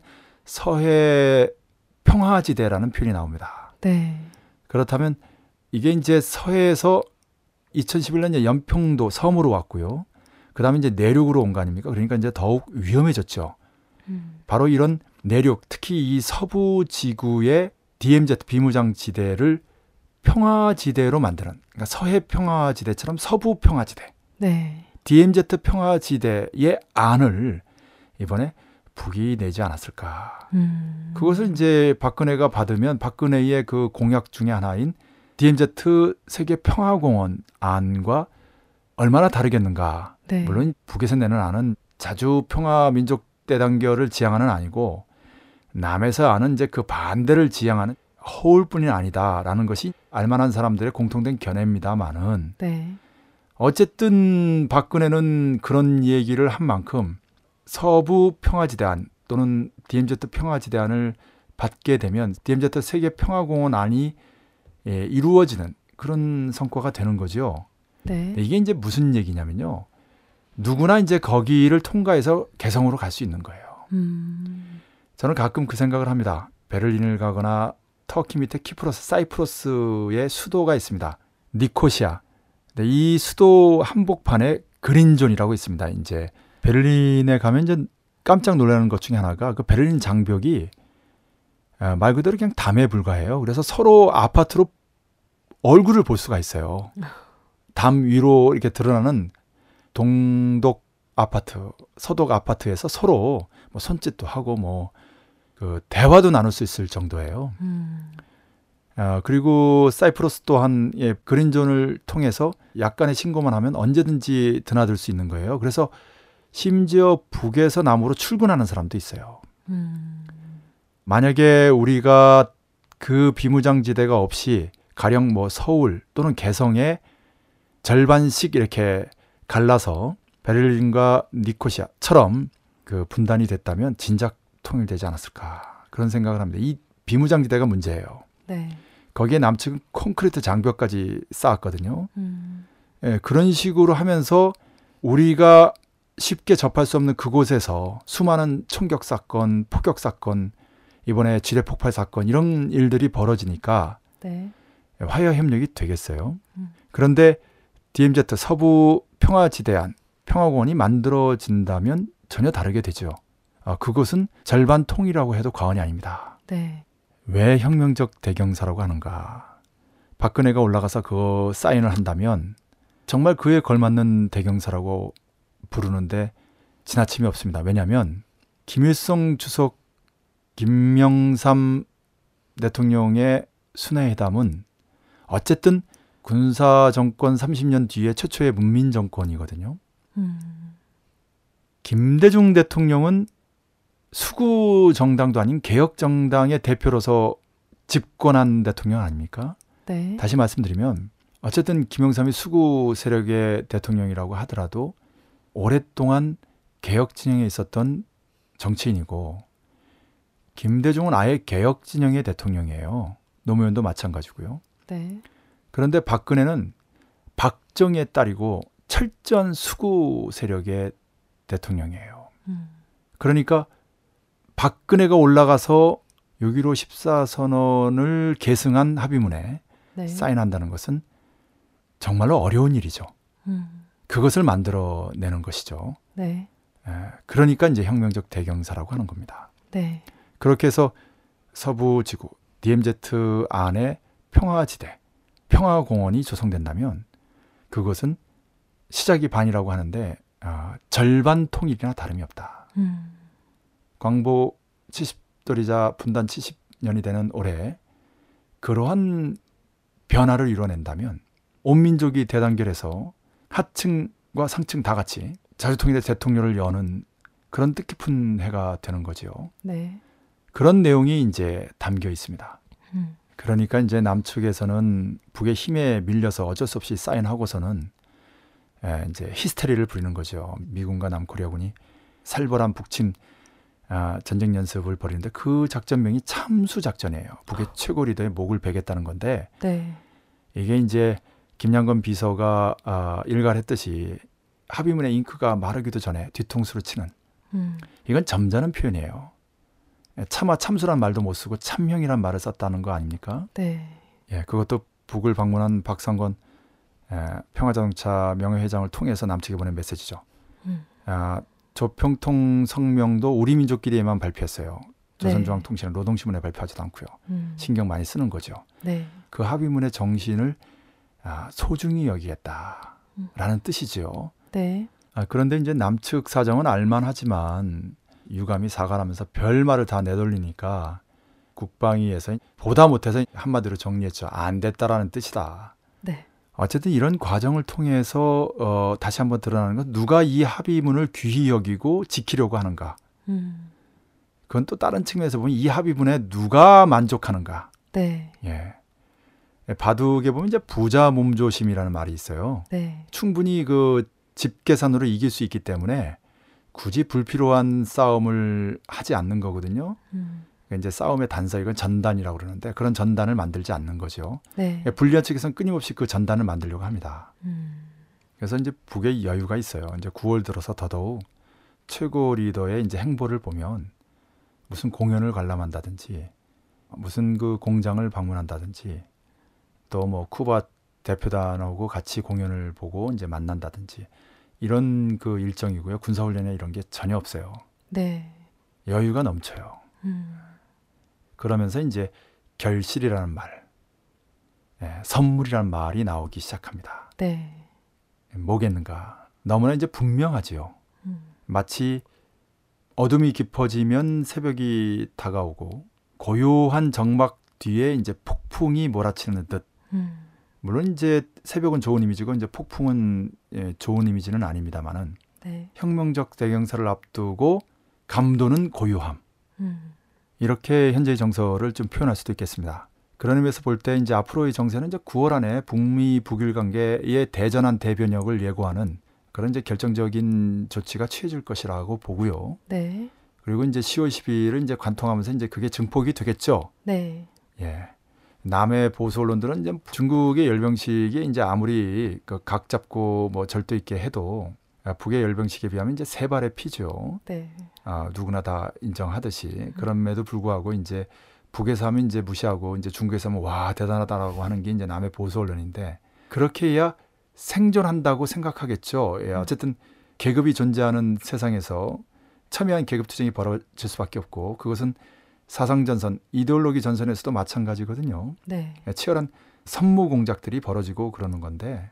서해 평화지대라는 표현이 나옵니다. 네. 그렇다면 이게 이제 서해에서 2011년 연평도 섬으로 왔고요. 그다음에 이제 내륙으로 온 거 아닙니까? 그러니까 이제 더욱 위험해졌죠. 바로 이런 내륙, 특히 이 서부 지구의 DMZ 비무장지대를 평화지대로 만드는, 그러니까 서해 평화지대처럼 서부 평화지대, 네. DMZ 평화지대의 안을 이번에 북이 내지 않았을까. 그것을 이제 박근혜가 받으면 박근혜의 그 공약 중에 하나인 DMZ 세계 평화공원 안과 얼마나 다르겠는가. 네. 물론 북에서 내는 안은 자주 평화민족 대단결을 지향하는 아니고 남에서 아는 이제 그 반대를 지향하는 허울뿐이 아니다라는 것이 알만한 사람들의 공통된 견해입니다만은 네. 어쨌든 박근혜는 그런 얘기를 한 만큼 서부 평화지대안 또는 DMZ 평화지대안을 받게 되면 DMZ 세계 평화공원 안이 이루어지는 그런 성과가 되는 거죠. 네. 이게 이제 무슨 얘기냐면요. 누구나 이제 거기를 통과해서 개성으로 갈 수 있는 거예요. 저는 가끔 그 생각을 합니다. 베를린을 가거나 터키 밑에 키프로스, 사이프러스의 수도가 있습니다. 니코시아. 이 수도 한복판에 그린존이라고 있습니다. 이제 베를린에 가면 이제 깜짝 놀라는 것 중에 하나가 그 베를린 장벽이 말 그대로 그냥 담에 불과해요. 그래서 서로 아파트로 얼굴을 볼 수가 있어요. 담 위로 이렇게 드러나는 동독 아파트, 서독 아파트에서 서로 뭐 손짓도 하고 뭐 그 대화도 나눌 수 있을 정도예요. 그리고 사이프러스 또한 그린존을 통해서 약간의 신고만 하면 언제든지 드나들 수 있는 거예요. 그래서 심지어 북에서 남으로 출근하는 사람도 있어요. 만약에 우리가 그 비무장지대가 없이 가령 뭐 서울 또는 개성에 절반씩 이렇게 갈라서 베를린과 니코시아처럼 그 분단이 됐다면 진작 통일되지 않았을까 그런 생각을 합니다. 이 비무장지대가 문제예요. 네. 거기에 남측은 콘크리트 장벽까지 쌓았거든요. 그런 식으로 하면서 우리가 쉽게 접할 수 없는 그곳에서 수많은 총격 사건, 폭격 사건, 이번에 지뢰 폭발 사건 이런 일들이 벌어지니까 네. 화해 협력이 되겠어요. 그런데 DMZ 서부 평화지대안, 평화공원이 만들어진다면 전혀 다르게 되죠. 그것은 절반 통이라고 해도 과언이 아닙니다. 네. 왜 혁명적 대경사라고 하는가? 박근혜가 올라가서 그 사인을 한다면 정말 그에 걸맞는 대경사라고 부르는데 지나침이 없습니다. 왜냐하면 김일성 주석, 김영삼 대통령의 순회회담은 어쨌든 군사정권 30년 뒤에 최초의 문민정권이거든요. 김대중 대통령은 수구 정당도 아닌 개혁 정당의 대표로서 집권한 대통령 아닙니까? 네. 다시 말씀드리면 어쨌든 김영삼이 수구 세력의 대통령이라고 하더라도 오랫동안 개혁 진영에 있었던 정치인이고 김대중은 아예 개혁 진영의 대통령이에요. 노무현도 마찬가지고요. 네. 그런데 박근혜는 박정희의 딸이고 철저한 수구 세력의 대통령이에요. 그러니까 박근혜가 올라가서 6.15 14선언을 계승한 합의문에 네. 사인한다는 것은 정말로 어려운 일이죠. 그것을 만들어내는 것이죠. 네. 그러니까 이제 혁명적 대경사라고 하는 겁니다. 네. 그렇게 해서 서부 지구 DMZ 안에 평화지대, 평화공원이 조성된다면 그것은 시작이 반이라고 하는데 절반 통일이나 다름이 없다. 광복 70돌이자 분단 70년이 되는 올해 그러한 변화를 이뤄낸다면 온 민족이 대단결해서 하층과 상층 다 같이 자주통일의 대통령을 여는 그런 뜻깊은 해가 되는 거죠. 네. 그런 내용이 이제 담겨 있습니다. 그러니까 이제 남측에서는 북의 힘에 밀려서 어쩔 수 없이 사인하고서는 이제 히스테리를 부리는 거죠. 미군과 남코리아군이 살벌한 북침 전쟁 연습을 벌이는데 그 작전명이 참수 작전이에요. 북의 최고 리더의 목을 베겠다는 건데 네. 이게 이제 김양건 비서가 일갈했듯이 합의문의 잉크가 마르기도 전에 뒤통수를 치는 이건 점잖은 표현이에요. 차마 참수란 말도 못 쓰고 참형이란 말을 썼다는 거 아닙니까? 네. 예, 그것도 북을 방문한 박상건 평화자동차 명예회장을 통해서 남측에 보낸 메시지죠. 음. 조평통 성명도 우리 민족끼리만 발표했어요. 네. 조선중앙통신은 노동신문에 발표하지도 않고요. 신경 많이 쓰는 거죠. 네. 그 합의문의 정신을 소중히 여기겠다라는 뜻이죠. 네. 그런데 이제 남측 사정은 알만하지만 유감이 사과하면서 별말을 다 내돌리니까 국방위에서 보다 못해서 한마디로 정리했죠. 안 됐다라는 뜻이다. 네. 어쨌든 이런 과정을 통해서 다시 한번 드러나는 건 누가 이 합의문을 귀히 여기고 지키려고 하는가. 그건 또 다른 측면에서 보면 이 합의문에 누가 만족하는가. 네. 예. 바둑에 보면 이제 부자 몸조심이라는 말이 있어요. 네. 충분히 그 집계산으로 이길 수 있기 때문에 굳이 불필요한 싸움을 하지 않는 거거든요. 이제 싸움의 단서, 이건 전단이라고 그러는데 그런 전단을 만들지 않는 거죠. 네. 불리한 측에서는 끊임없이 그 전단을 만들려고 합니다. 그래서 이제 북에 여유가 있어요. 이제 9월 들어서 더더욱 최고 리더의 이제 행보를 보면 무슨 공연을 관람한다든지 무슨 그 공장을 방문한다든지 또 뭐 쿠바 대표단하고 같이 공연을 보고 이제 만난다든지 이런 그 일정이고요. 군사훈련에 이런 게 전혀 없어요. 네. 여유가 넘쳐요. 그러면서 이제 결실이라는 말, 선물이라는 말이 나오기 시작합니다. 네. 뭐겠는가? 너무나 이제 분명하지요. 마치 어둠이 깊어지면 새벽이 다가오고 고요한 정막 뒤에 이제 폭풍이 몰아치는 듯. 물론 이제 새벽은 좋은 이미지고 이제 폭풍은 좋은 이미지는 아닙니다만은 네. 혁명적 대경사를 앞두고 감도는 고요함. 이렇게 현재의 정서를 좀 표현할 수도 있겠습니다. 그런 의미에서 볼 때 이제 앞으로의 정세는 이제 9월 안에 북미 북일 관계의 대전환 대변혁을 예고하는 그런 이제 결정적인 조치가 취해질 것이라고 보고요. 네. 그리고 이제 10월 12일을 이제 관통하면서 이제 그게 증폭이 되겠죠. 네. 예. 남의 보수 언론들은 이제 중국의 열병식이 이제 아무리 그 각 잡고 뭐 절도 있게 해도 북의 열병식에 비하면 이제 세 발의 피죠. 네. 누구나 다 인정하듯이 그럼에도 불구하고 이제 북에서 하면 이제 무시하고 이제 중국에서 하면 와 대단하다라고 하는 게 이제 남의 보수 언론인데 그렇게 해야 생존한다고 생각하겠죠. 예, 어쨌든 계급이 존재하는 세상에서 첨예한 계급 투쟁이 벌어질 수밖에 없고 그것은 사상 전선, 이데올로기 전선에서도 마찬가지거든요. 네. 치열한 선무 공작들이 벌어지고 그러는 건데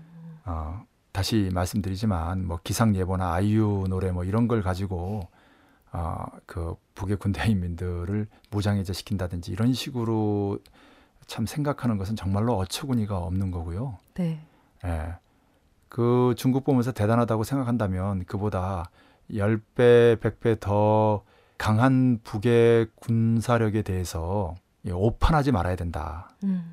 다시 말씀드리지만 뭐 기상 예보나 아이유 노래 뭐 이런 걸 가지고 그 북의 군대인민들을 무장해제 시킨다든지 이런 식으로 참 생각하는 것은 정말로 어처구니가 없는 거고요. 네. 예. 그 중국 보면서 대단하다고 생각한다면 그보다 10배, 100배 더 강한 북의 군사력에 대해서 오판하지 말아야 된다.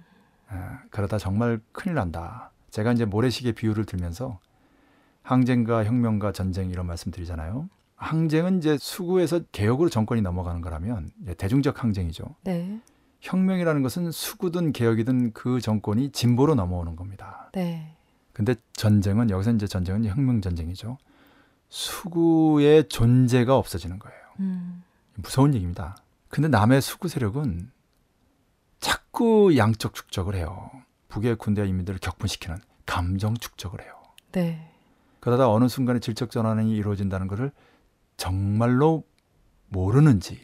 그러다 정말 큰일 난다. 제가 이제 모래시계 비유를 들면서 항쟁과 혁명과 전쟁 이런 말씀 드리잖아요. 항쟁은 이제 수구에서 개혁으로 정권이 넘어가는 거라면 대중적 항쟁이죠. 네. 혁명이라는 것은 수구든 개혁이든 그 정권이 진보로 넘어오는 겁니다. 네. 근데 전쟁은 여기서 이제 전쟁은 혁명 전쟁이죠. 수구의 존재가 없어지는 거예요. 무서운 얘기입니다. 근데 남의 수구 세력은 자꾸 양적 축적을 해요. 북의 군대와 인민들을 격분시키는 감정 축적을 해요. 네. 그러다 어느 순간에 질적 전환이 이루어진다는 것을 정말로 모르는지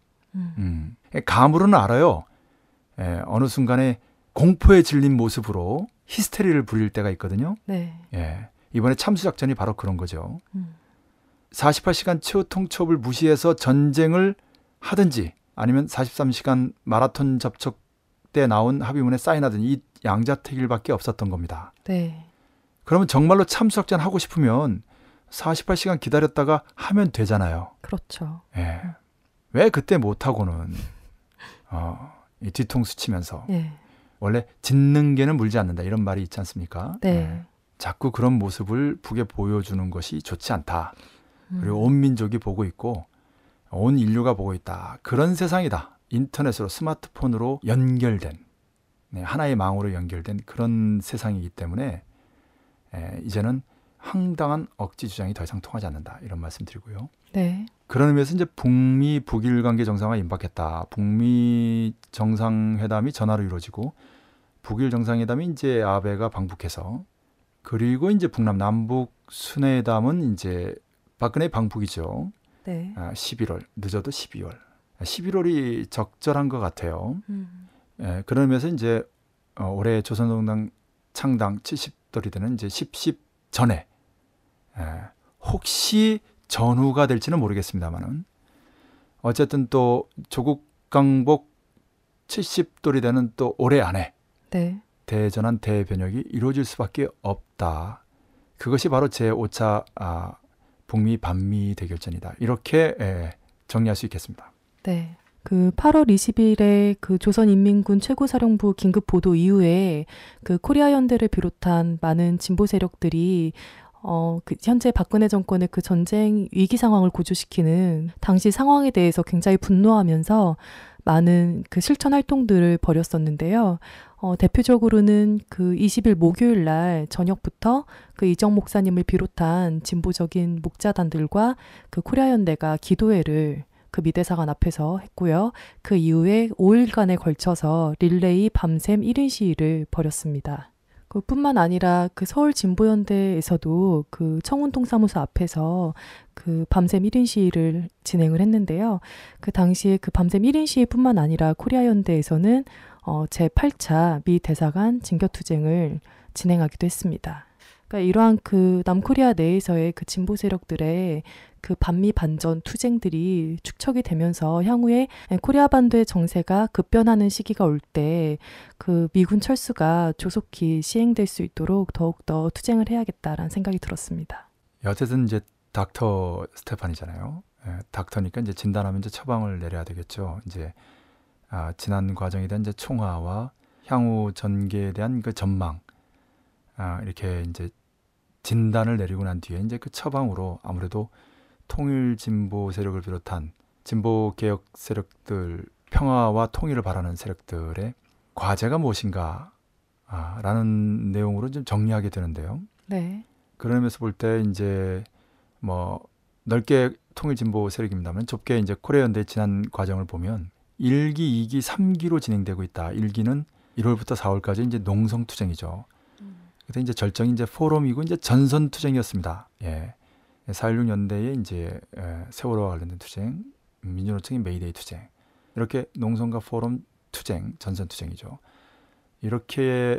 감으로는 알아요. 어느 순간에 공포에 질린 모습으로 히스테리를 부릴 때가 있거든요. 네. 이번에 참수작전이 바로 그런 거죠. 48시간 최후통첩을 무시해서 전쟁을 하든지 아니면 43시간 마라톤 접촉 때 나온 합의문에 사인하든지 이 양자택일밖에 없었던 겁니다. 네. 그러면 정말로 참수작전 하고 싶으면 48시간 기다렸다가 하면 되잖아요. 그렇죠. 왜 그때 못하고는 이 뒤통수 치면서 원래 짖는 개는 물지 않는다 이런 말이 있지 않습니까? 네. 자꾸 그런 모습을 북에 보여주는 것이 좋지 않다. 그리고 온 민족이 보고 있고 온 인류가 보고 있다. 그런 세상이다. 인터넷으로 스마트폰으로 연결된 하나의 망으로 연결된 그런 세상이기 때문에 이제는 황당한 억지 주장이 더 이상 통하지 않는다. 이런 말씀 드리고요. 네. 그런 의미에서 이제 북미 북일 관계 정상화 임박했다. 북미 정상회담이 전화로 이루어지고 북일 정상회담이 이제 아베가 방북해서 그리고 이제 북남 남북 순회담은 이제 박근혜 방북이죠. 네. 11월, 늦어도 12월. 11월이 적절한 것 같아요. 예, 그러면서 이제 올해 조선노동당 창당 70돌이 되는 이제 10.10 전에 혹시 전후가 될지는 모르겠습니다만은 어쨌든 또 조국 강복 70돌이 되는 또 올해 안에 네. 대전환 대변혁이 이루어질 수밖에 없다. 그것이 바로 제5차 북미 반미 대결전이다. 이렇게 정리할 수 있겠습니다. 네. 그 8월 20일에 그 조선인민군 최고사령부 긴급 보도 이후에 그 코리아 연대를 비롯한 많은 진보 세력들이 그 현재 박근혜 정권의 그 전쟁 위기 상황을 고조시키는 당시 상황에 대해서 굉장히 분노하면서 많은 그 실천 활동들을 벌였었는데요. 대표적으로는 그 20일 목요일 날 저녁부터 그 이정 목사님을 비롯한 진보적인 목자단들과 그 코리아 연대가 기도회를 그 미대사관 앞에서 했고요. 그 이후에 5일간에 걸쳐서 릴레이 밤샘 1인 시위를 벌였습니다. 그뿐만 아니라 그 서울 진보연대에서도 그 청운동사무소 앞에서 그 밤샘 1인 시위를 진행을 했는데요. 그 당시에 그 밤샘 1인 시위뿐만 아니라 코리아 연대에서는 제8차 미 대사관 징겨투쟁을 진행하기도 했습니다. 그러니까 이러한 그 남코리아 내에서의 그 진보 세력들의 그 반미 반전 투쟁들이 축적이 되면서 향후에 코리아 반도의 정세가 급변하는 시기가 올 때 그 미군 철수가 조속히 시행될 수 있도록 더욱더 투쟁을 해야겠다라는 생각이 들었습니다. 어쨌든 이제 닥터 스테판이잖아요. 닥터니까 이제 진단하면 이제 처방을 내려야 되겠죠. 이제 지난 과정에 대한 이제 총화와 향후 전개에 대한 그 전망 이렇게 이제 진단을 내리고 난 뒤에 이제 그 처방으로 아무래도 통일 진보 세력을 비롯한 진보 개혁 세력들 평화와 통일을 바라는 세력들의 과제가 무엇인가 라는 내용으로 좀 정리하게 되는데요. 네. 그런 의미에서 볼 때 이제 뭐 넓게 통일 진보 세력입니다만 좁게 이제 코리아 연대 지난 과정을 보면 1기, 2기, 3기로 진행되고 있다. 1기는 1월부터 4월까지 이제 농성 투쟁이죠. 그때 이제 절정이 이제 포럼이고 이제 전선 투쟁이었습니다. 예. 4.16 연대의 이제 세월호와 관련된 투쟁, 민주노총의 메이데이 투쟁, 이렇게 농성과 포럼 투쟁, 전선 투쟁이죠. 이렇게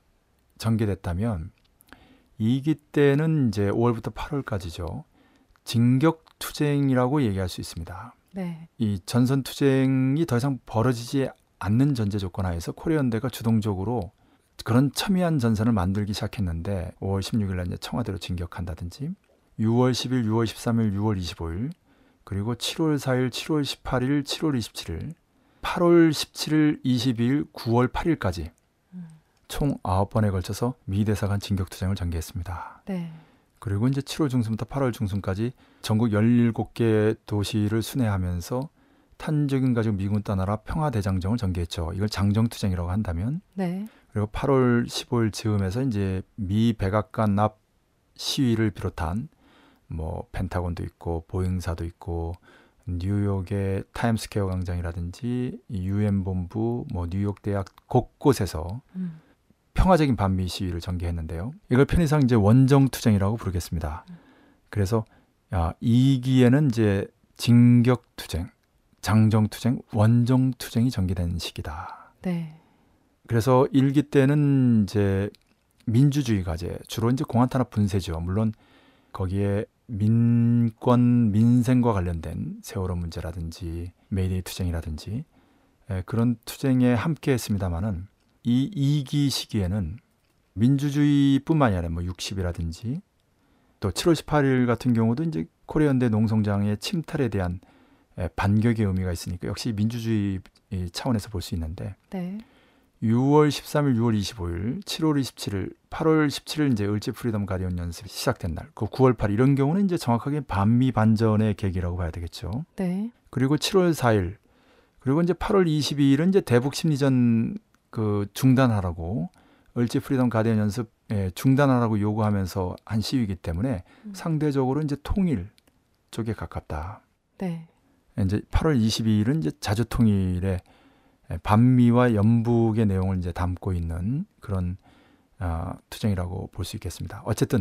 전개됐다면 2기 때는 이제 5월부터 8월까지죠. 진격 투쟁이라고 얘기할 수 있습니다. 네. 이 전선 투쟁이 더 이상 벌어지지 않는 전제 조건 하에서 코리아 연대가 주동적으로 그런 첨예한 전선을 만들기 시작했는데 5월 16일 날 이제 청와대로 진격한다든지 6월 10일, 6월 13일, 6월 25일 그리고 7월 4일, 7월 18일, 7월 27일 8월 17일, 22일, 9월 8일까지 총 9번에 걸쳐서 미 대사관 진격투쟁을 전개했습니다. 네. 그리고 이제 7월 중순부터 8월 중순까지 전국 17개 도시를 순회하면서 탄저균 가지고 미군 떠나라 평화대장정을 전개했죠. 이걸 장정투쟁이라고 한다면 네. 그리고 8월 15일 즈음에서 이제 미 백악관 납 시위를 비롯한 뭐 펜타곤도 있고 보잉사도 있고 뉴욕의 타임스퀘어 광장이라든지 유엔 본부, 뭐 뉴욕 대학 곳곳에서 평화적인 반미 시위를 전개했는데요. 이걸 편의상 이제 원정 투쟁이라고 부르겠습니다. 그래서 2기에는 이제 진격 투쟁, 장정 투쟁, 원정 투쟁이 전개된 시기다. 네. 그래서 1기 때는 이제 민주주의 과제, 주로 이제 공안탄압 분쇄죠. 물론 거기에 민권, 민생과 관련된 세월호 문제라든지 메이데이 투쟁이라든지 그런 투쟁에 함께 했습니다마는 이 2기 시기에는 민주주의뿐만이 아니라 뭐 60이라든지 또 7월 18일 같은 경우도 이제 코리아 연대 농성장의 침탈에 대한 반격의 의미가 있으니까 역시 민주주의 차원에서 볼 수 있는데 네. 6월 13일, 6월 25일, 7월 27일, 8월 17일 이제 을지 프리덤 가디언 연습이 시작된 날. 그 9월 8일 이런 경우는 이제 정확하게 반미 반전의 계기라고 봐야 되겠죠. 네. 그리고 7월 4일, 그리고 이제 8월 22일은 이제 대북 심리전 그 중단하라고 을지 프리덤 가디언 연습 중단하라고 요구하면서 한 시위이기 때문에 상대적으로 이제 통일 쪽에 가깝다. 네. 이제 8월 22일은 이제 자주통일의 반미와 연북의 내용을 이제 담고 있는 그런 투쟁이라고 볼 수 있겠습니다. 어쨌든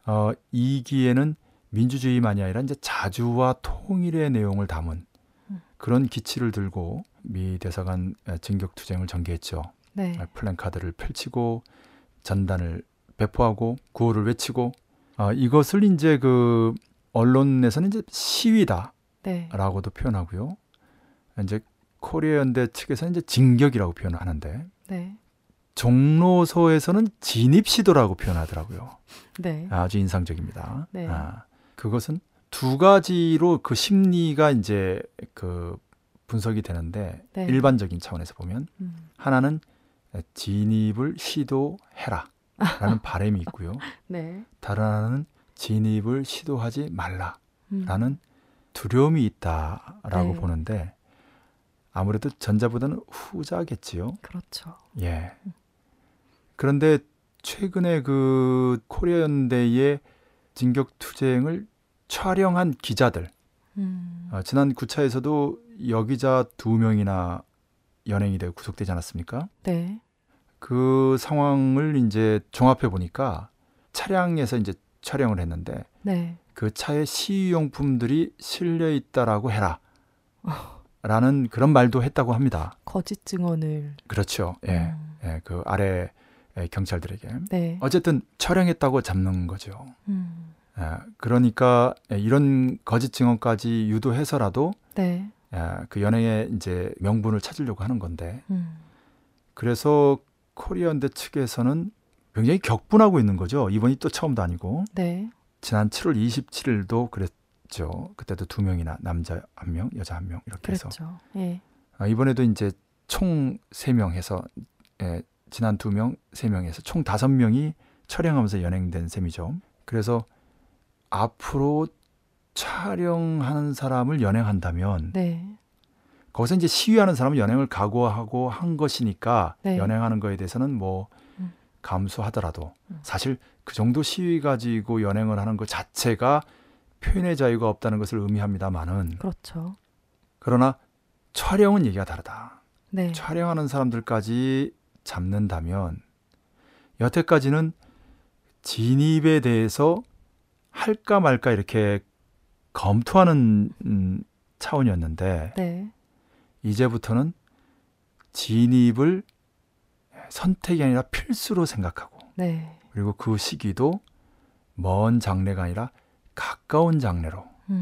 이기에는 민주주의만이 아니라 이제 자주와 통일의 내용을 담은 그런 기치를 들고 미 대사관 진격투쟁을 전개했죠. 네. 플랜카드를 펼치고 전단을 배포하고 구호를 외치고 이것을 이제 그 언론에서는 이제 시위다라고도 네. 표현하고요. 이제 코리아 연대 측에서는 이제 진격이라고 표현하는데 네. 종로서에서는 진입 시도라고 표현하더라고요. 네. 아주 인상적입니다. 네. 그것은 두 가지로 그 심리가 이제 그 분석이 되는데 네. 일반적인 차원에서 보면 하나는 진입을 시도해라라는 바람이 있고요. 네. 다른 하나는 진입을 시도하지 말라라는 두려움이 있다라고 네. 보는데 아무래도 전자보다는 후자겠지요. 그렇죠. 예. 그런데 최근에 그 코리아 연대의 진격투쟁을 촬영한 기자들, 지난 9차에서도 여기자 2명이나 연행이 되고 구속되지 않았습니까? 네. 그 상황을 이제 종합해 보니까 차량에서 이제 촬영을 했는데 네. 그 차에 시위용품들이 실려 있다라고 해라. 라는 그런 말도 했다고 합니다. 거짓 증언을. 그렇죠. 예. 예, 그 아래 경찰들에게. 네. 어쨌든 촬영했다고 잡는 거죠. 그러니까 이런 거짓 증언까지 유도해서라도 네. 그 연행의 이제 명분을 찾으려고 하는 건데 그래서 코리아 연대 측에서는 굉장히 격분하고 있는 거죠. 이번이 또 처음도 아니고 네. 지난 7월 27일도 그랬죠. 그때도 2명이나 남자 1명, 여자 1명 이렇게 해서 그렇죠. 예. 이번에도 이제 총 3명 해서 지난 2명, 3명 해서 총 5명이 촬영하면서 연행된 셈이죠. 그래서 앞으로 촬영하는 사람을 연행한다면 네. 거기서 이제 시위하는 사람은 연행을 각오하고 한 것이니까 네. 연행하는 거에 대해서는 뭐 감수하더라도 사실 그 정도 시위 가지고 연행을 하는 것 자체가 표현의 자유가 없다는 것을 의미합니다만은 그렇죠. 그러나 촬영은 얘기가 다르다. 네. 촬영하는 사람들까지 잡는다면 여태까지는 진입에 대해서 할까 말까 이렇게 검토하는 차원이었는데 네. 이제부터는 진입을 선택이 아니라 필수로 생각하고 네. 그리고 그 시기도 먼 장래가 아니라 가까운 장래로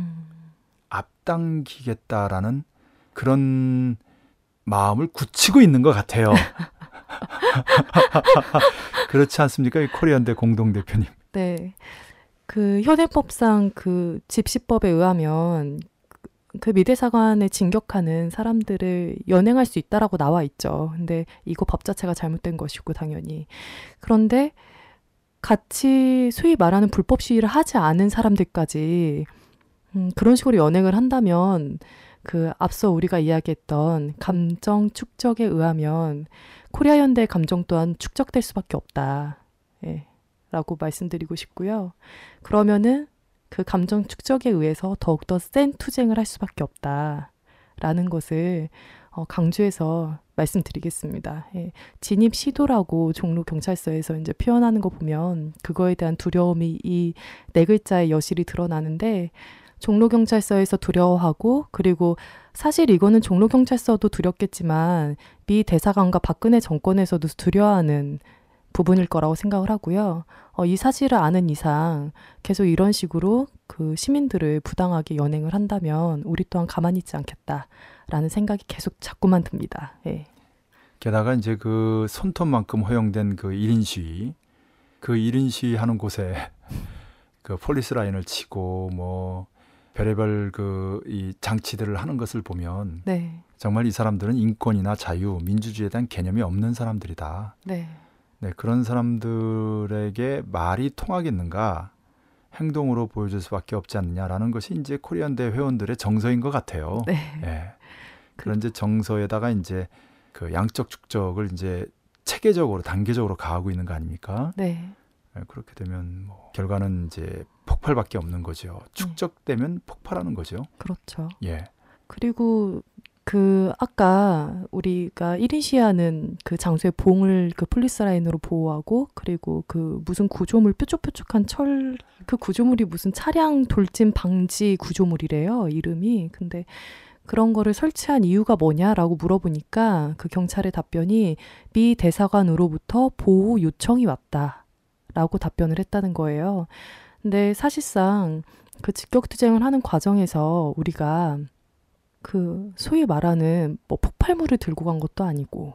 앞당기겠다라는 그런 마음을 굳히고 있는 것 같아요. 그렇지 않습니까? 이 코리아연대 공동대표님. 네. 그 현행법상 그 집시법에 의하면 그 미대사관에 진격하는 사람들을 연행할 수 있다라고 나와 있죠. 근데 이거 법 자체가 잘못된 것이고 당연히. 그런데 같이 소위 말하는 불법 시위를 하지 않은 사람들까지 그런 식으로 연행을 한다면 그 앞서 우리가 이야기했던 감정 축적에 의하면 코리아 연대의 감정 또한 축적될 수밖에 없다. 예, 라고 말씀드리고 싶고요. 그러면은 그 감정 축적에 의해서 더욱더 센 투쟁을 할 수밖에 없다라는 것을 강조해서 말씀드리겠습니다. 예, 진입 시도라고 종로경찰서에서 이제 표현하는 거 보면 그거에 대한 두려움이 이 네 글자의 여실히 드러나는데 종로경찰서에서 두려워하고 그리고 사실 이거는 종로경찰서도 두렵겠지만 미 대사관과 박근혜 정권에서도 두려워하는 부분일 거라고 생각을 하고요. 이 사실을 아는 이상 계속 이런 식으로 그 시민들을 부당하게 연행을 한다면 우리 또한 가만히 있지 않겠다라는 생각이 계속 자꾸만 듭니다. 예. 게다가 이제 그 손톱만큼 허용된 그 1인 시위, 그 1인 시위 하는 곳에 그 폴리스 라인을 치고 뭐 별의별 그 이 장치들을 하는 것을 보면 네. 정말 이 사람들은 인권이나 자유, 민주주의에 대한 개념이 없는 사람들이다. 네. 네, 그런 사람들에게 말이 통하겠는가 행동으로 보여줄 수밖에 없지 않느냐라는 것이 이제 코리안대 회원들의 정서인 것 같아요. 네. 예. 그런 이제 정서에다가 이제 그 양적 축적을 이제 체계적으로 단계적으로 가하고 있는 거 아닙니까? 네. 예, 그렇게 되면 뭐 결과는 이제 폭발밖에 없는 거죠. 축적되면 폭발하는 거죠. 그렇죠. 예. 그리고 아까 우리가 1인 시위하는 그 장소의 봉을 그 폴리스 라인으로 보호하고, 그리고 그 무슨 구조물, 뾰족뾰족한 그 구조물이 무슨 차량 돌진 방지 구조물이래요, 이름이. 근데 그런 거를 설치한 이유가 뭐냐라고 물어보니까 그 경찰의 답변이 미 대사관으로부터 보호 요청이 왔다라고 답변을 했다는 거예요. 근데 사실상 그 직격투쟁을 하는 과정에서 우리가 그 소위 말하는 뭐 폭발물을 들고 간 것도 아니고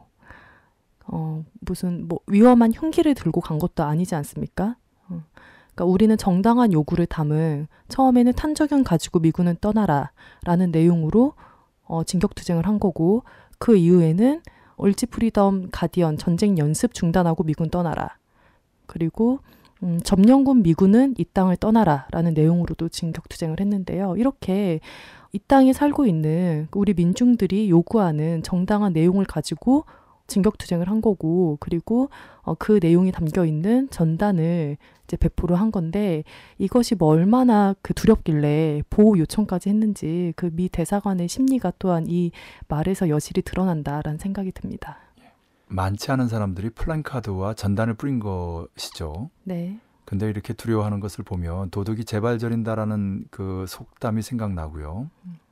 무슨 뭐 위험한 흉기를 들고 간 것도 아니지 않습니까? 그러니까 우리는 정당한 요구를 담은, 처음에는 탄저균 가지고 미군은 떠나라 라는 내용으로 진격투쟁을 한 거고, 그 이후에는 얼지 프리덤 가디언 전쟁 연습 중단하고 미군 떠나라, 그리고 점령군 미군은 이 땅을 떠나라 라는 내용으로도 진격투쟁을 했는데요. 이렇게 이 땅에 살고 있는 우리 민중들이 요구하는 정당한 내용을 가지고 진격투쟁을 한 거고, 그리고 그 내용이 담겨 있는 전단을 이제 배포를 한 건데, 이것이 뭐 얼마나 그 두렵길래 보호 요청까지 했는지 그 미 대사관의 심리가 또한 이 말에서 여실히 드러난다라는 생각이 듭니다. 많지 않은 사람들이 플랜카드와 전단을 뿌린 것이죠. 네. 근데 이렇게 두려워하는 것을 보면 도둑이 재발절인다라는 그 속담이 생각나고요.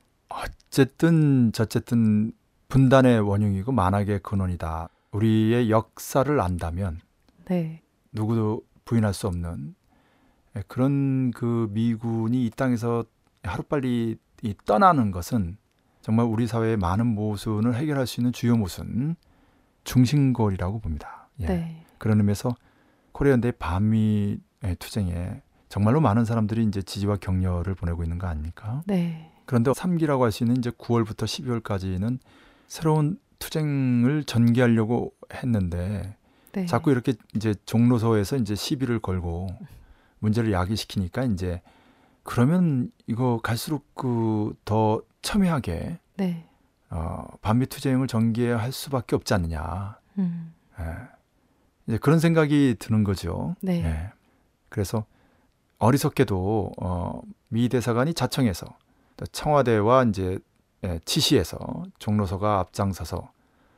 어쨌든 저쨌든 분단의 원흉이고 만악의 근원이다. 우리의 역사를 안다면 네. 누구도 부인할 수 없는 그런 그 미군이 이 땅에서 하루빨리 떠나는 것은 정말 우리 사회의 많은 모순을 해결할 수 있는 주요 모순, 중심골이라고 봅니다. 예. 네. 그런 의미에서 코리아연대의 반미 투쟁에 정말로 많은 사람들이 이제 지지와 격려를 보내고 있는 거 아닙니까? 네. 그런데 3기라고 할 수 있는 이제 9월부터 12월까지는 새로운 투쟁을 전개하려고 했는데 네. 자꾸 이렇게 이제 종로서에서 이제 시비를 걸고 문제를 야기시키니까 이제 그러면 이거 갈수록 그 더 첨예하게 네. 반미 투쟁을 전개할 수밖에 없지 않느냐. 예. 이제 그런 생각이 드는 거죠. 네. 예. 그래서 어리석게도 미 대사관이 자청해서 또 청와대와 이제 지시해서 종로서가 앞장서서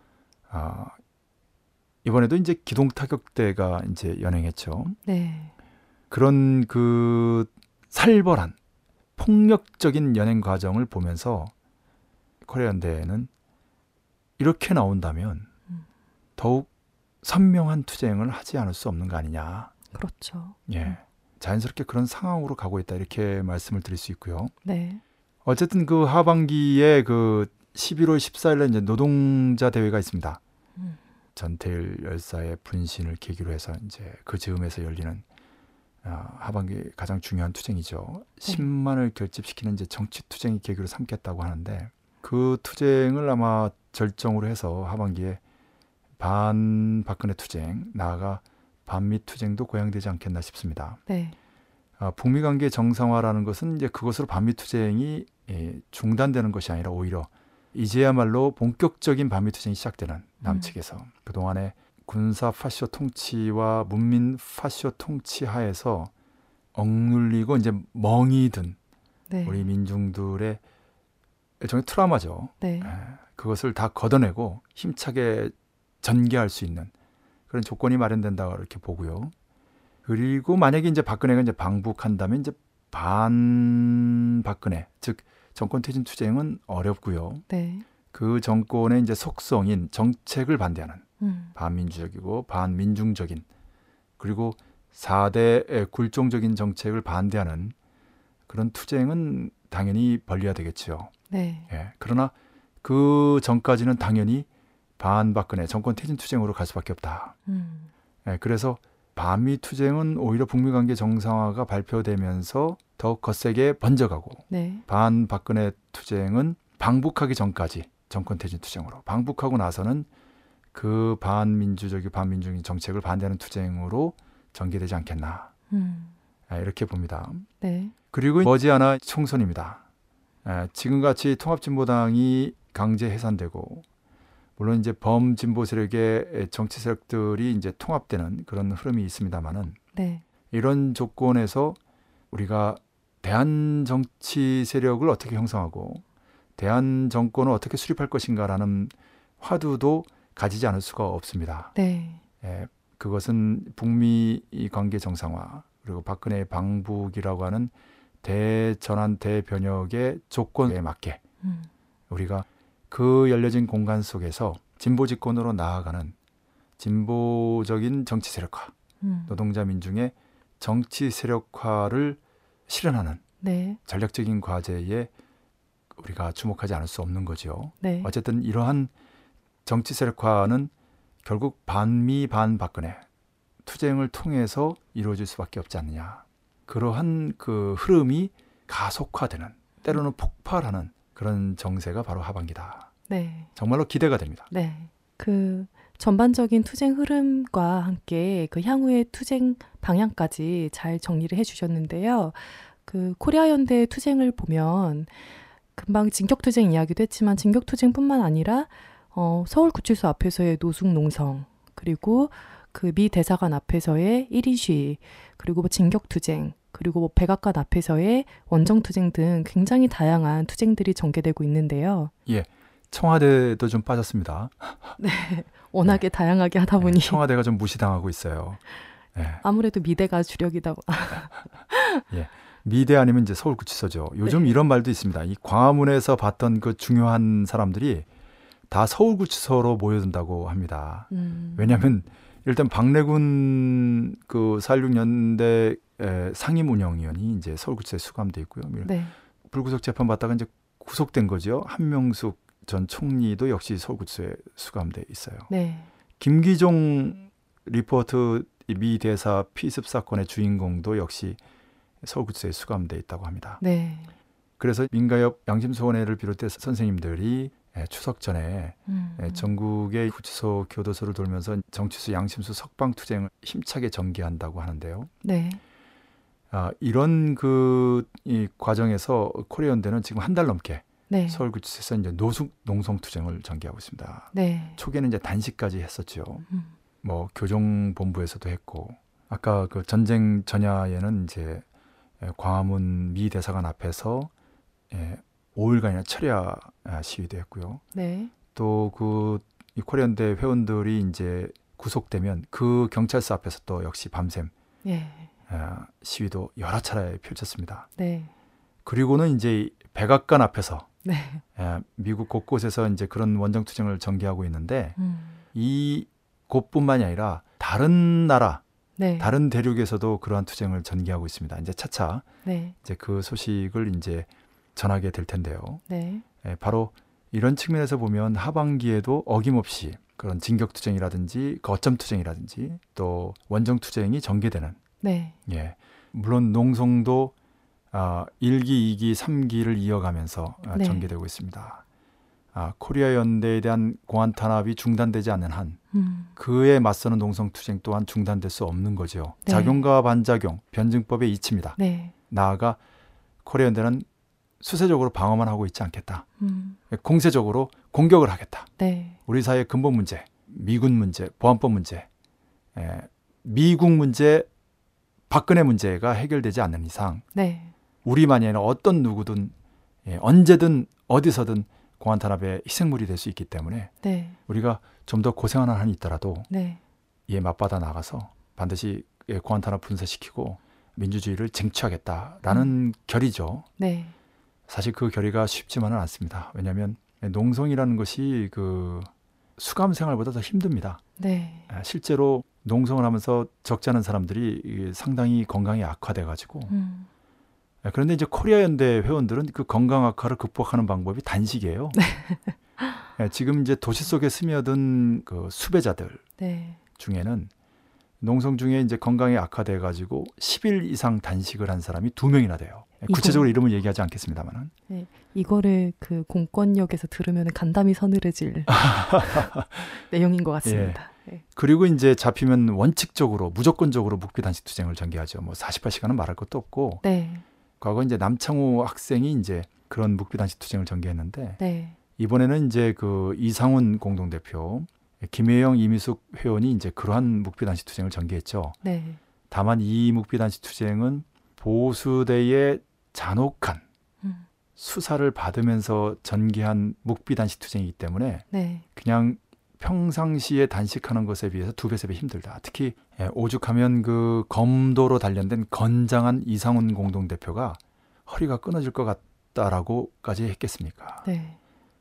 이번에도 이제 기동 타격대가 이제 연행했죠. 네. 그런 그 살벌한 폭력적인 연행 과정을 보면서 코리아연대는 이렇게 나온다면 더욱 선명한 투쟁을 하지 않을 수 없는 거 아니냐. 그렇죠. 예, 자연스럽게 그런 상황으로 가고 있다 이렇게 말씀을 드릴 수 있고요. 네. 어쨌든 그 하반기에 그 11월 14일에 이제 노동자 대회가 있습니다. 전태일 열사의 분신을 계기로 해서 이제 그 즈음에서 열리는 하반기 가장 중요한 투쟁이죠. 10만을 결집시키는 이제 정치 투쟁이 계기로 삼겠다고 하는데 그 투쟁을 아마 절정으로 해서 하반기에 반박근혜 투쟁, 나아가 반미 투쟁도 고양되지 않겠나 싶습니다. 네. 북미 관계 정상화라는 것은 이제 그것으로 반미 투쟁이 중단되는 것이 아니라 오히려 이제야말로 본격적인 반미 투쟁이 시작되는 남측에서 그동안에 군사 파쇼 통치와 문민 파쇼 통치 하에서 억눌리고 이제 멍이 든 네. 우리 민중들의 일종의 트라우마죠. 네. 그것을 다 걷어내고 힘차게 전개할 수 있는 그런 조건이 마련된다 이렇게 보고요. 그리고 만약에 이제 박근혜가 이제 방북한다면 이제 반박근혜, 즉 정권 퇴진 투쟁은 어렵고요. 네. 그 정권의 이제 속성인 정책을 반대하는 반민주적이고 반민중적인 그리고 4대 굴종적인 정책을 반대하는 그런 투쟁은 당연히 벌려야 되겠죠. 네. 예, 그러나 그 전까지는 당연히 반박근혜 정권 퇴진 투쟁으로 갈 수밖에 없다. 예, 그래서 반미 투쟁은 오히려 북미 관계 정상화가 발표되면서 더 거세게 번져가고 네. 반박근혜 투쟁은 방북하기 전까지 정권 퇴진 투쟁으로, 방북하고 나서는 그 반민주적인 반민중적인 정책을 반대하는 투쟁으로 전개되지 않겠나 이렇게 봅니다. 네. 그리고 머지않아 총선입니다. 지금같이 통합진보당이 강제 해산되고 물론 이제 범진보 세력의 정치 세력들이 이제 통합되는 그런 흐름이 있습니다만은 네. 이런 조건에서 우리가 대한 정치 세력을 어떻게 형성하고 대한 정권을 어떻게 수립할 것인가라는 화두도 가지지 않을 수가 없습니다. 네. 그것은 북미 관계 정상화 그리고 박근혜의 방북이라고 하는 대전환 대변혁의 조건에 맞게 우리가 그 열려진 공간 속에서 진보 집권으로 나아가는 진보적인 정치 세력화, 노동자 민중의 정치 세력화를 실현하는 네. 전략적인 과제에 우리가 주목하지 않을 수 없는 거죠. 네. 어쨌든 이러한 정치 세력화는 결국 반미 반박근혜 투쟁을 통해서 이루어질 수밖에 없지 않느냐. 그러한 그 흐름이 가속화되는 때로는 폭발하는 그런 정세가 바로 하반기다. 네. 정말로 기대가 됩니다. 네. 그 전반적인 투쟁 흐름과 함께 그 향후의 투쟁 방향까지 잘 정리를 해주셨는데요. 그 코리아 연대 투쟁을 보면 금방 진격투쟁 이야기도 했지만 진격투쟁뿐만 아니라 서울구치소 앞에서의 노숙 농성 그리고 그 미 대사관 앞에서의 1인 시위 그리고 뭐 진격투쟁 그리고 뭐 백악관 앞에서의 원정투쟁 등 굉장히 다양한 투쟁들이 전개되고 있는데요. 예, 청와대도 좀 빠졌습니다. 네, 워낙에 다양하게 하다 보니 청와대가 좀 무시당하고 있어요. 아무래도 미대가 주력이다. 예, 미대 아니면 이제 서울구치소죠. 요즘 이런 말도 있습니다. 이 광화문에서 봤던 그 중요한 사람들이 다 서울구치소로 모여든다고 합니다. 왜냐하면 일단 박래군 그 4.16 연대 상임운영위원이 이제 서울구치소에 수감돼 있고요. 네. 불구속 재판 받다가 이제 구속된 거죠. 한명숙 전 총리도 역시 서울구치소에 수감돼 있어요. 네. 김기종 리포트 미 대사 피습 사건의 주인공도 역시 서울구치소에 수감돼 있다고 합니다. 네. 그래서 민가협 양심소원회를 비롯해서 선생님들이 추석 전에 전국의 구치소 교도소를 돌면서 정치수 양심수 석방투쟁을 힘차게 전개한다고 하는데요. 네. 이런 이 과정에서 코리아 연대는 지금 한 달 넘게 네. 서울구치소에서 이제 노숙 농성투쟁을 전개하고 있습니다. 네. 초기에는 이제 단식까지 했었죠. 뭐 교정본부에서도 했고 아까 그 전쟁 전야에는 이제 광화문 미 대사관 앞에서 5일간이나 철야 시위도 했고요. 네. 또 이 코리아 연대 회원들이 이제 구속되면 그 경찰서 앞에서 또 역시 밤샘 예. 시위도 여러 차례 펼쳤습니다. 네. 그리고는 이제 백악관 앞에서 네. 미국 곳곳에서 이제 그런 원정투쟁을 전개하고 있는데 이 곳뿐만이 아니라 다른 나라, 네. 다른 대륙에서도 그러한 투쟁을 전개하고 있습니다. 이제 차차 네. 이제 그 소식을 이제 전하게 될 텐데요. 네. 바로 이런 측면에서 보면 하반기에도 어김없이 그런 진격투쟁이라든지 거점투쟁이라든지 또 원정투쟁이 전개되는. 네. 예, 물론 농성도 1기, 2기, 3기를 이어가면서 네. 전개되고 있습니다. 코리아 연대에 대한 공안 탄압이 중단되지 않는 한 그에 맞서는 농성투쟁 또한 중단될 수 없는 거죠. 네. 작용과 반작용, 변증법의 이치입니다. 네. 나아가 코리아 연대는 수세적으로 방어만 하고 있지 않겠다. 공세적으로 공격을 하겠다. 네. 우리 사회의 근본 문제, 미군 문제, 보안법 문제, 미국 문제, 박근혜 문제가 해결되지 않는 이상 네. 우리만이 아니라 어떤 누구든 언제든 어디서든 공안 탄압의 희생물이 될 수 있기 때문에 네. 우리가 좀 더 고생하는 한이 있더라도 네. 이에 맞받아 나가서 반드시 공안 탄압 분쇄시키고 민주주의를 쟁취하겠다라는 결의죠. 네. 사실 그 결의가 쉽지만은 않습니다. 왜냐하면 농성이라는 것이 그 수감 생활보다 더 힘듭니다. 네. 실제로 농성을 하면서 적지 않은 사람들이 상당히 건강이 악화돼가지고 그런데 이제 코리아 연대 회원들은 그 건강 악화를 극복하는 방법이 단식이에요. 지금 이제 도시 속에 스며든 그 수배자들 네. 중에는 농성 중에 이제 건강이 악화돼가지고 10일 이상 단식을 한 사람이 2명이나 돼요. 구체적으로 이름을 얘기하지 않겠습니다만은. 네. 이거를 그 공권력에서 들으면 간담이 서늘해질 내용인 것 같습니다. 네. 그리고 이제 잡히면 원칙적으로 무조건적으로 묵비 단식 투쟁을 전개하죠. 뭐 48시간은 말할 것도 없고. 네. 과거 이제 남창호 학생이 이제 그런 묵비 단식 투쟁을 전개했는데 네. 이번에는 이제 그 이상훈 공동대표, 김혜영, 이미숙 회원이 이제 그러한 묵비 단식 투쟁을 전개했죠. 네. 다만 이 묵비 단식 투쟁은 보수대의 잔혹한 수사를 받으면서 전개한 묵비 단식 투쟁이기 때문에 네. 그냥 평상시에 단식하는 것에 비해서 2배, 3배 힘들다. 특히 오죽하면 그 검도로 단련된 건장한 이상훈 공동대표가 허리가 끊어질 것 같다라고까지 했겠습니까? 네.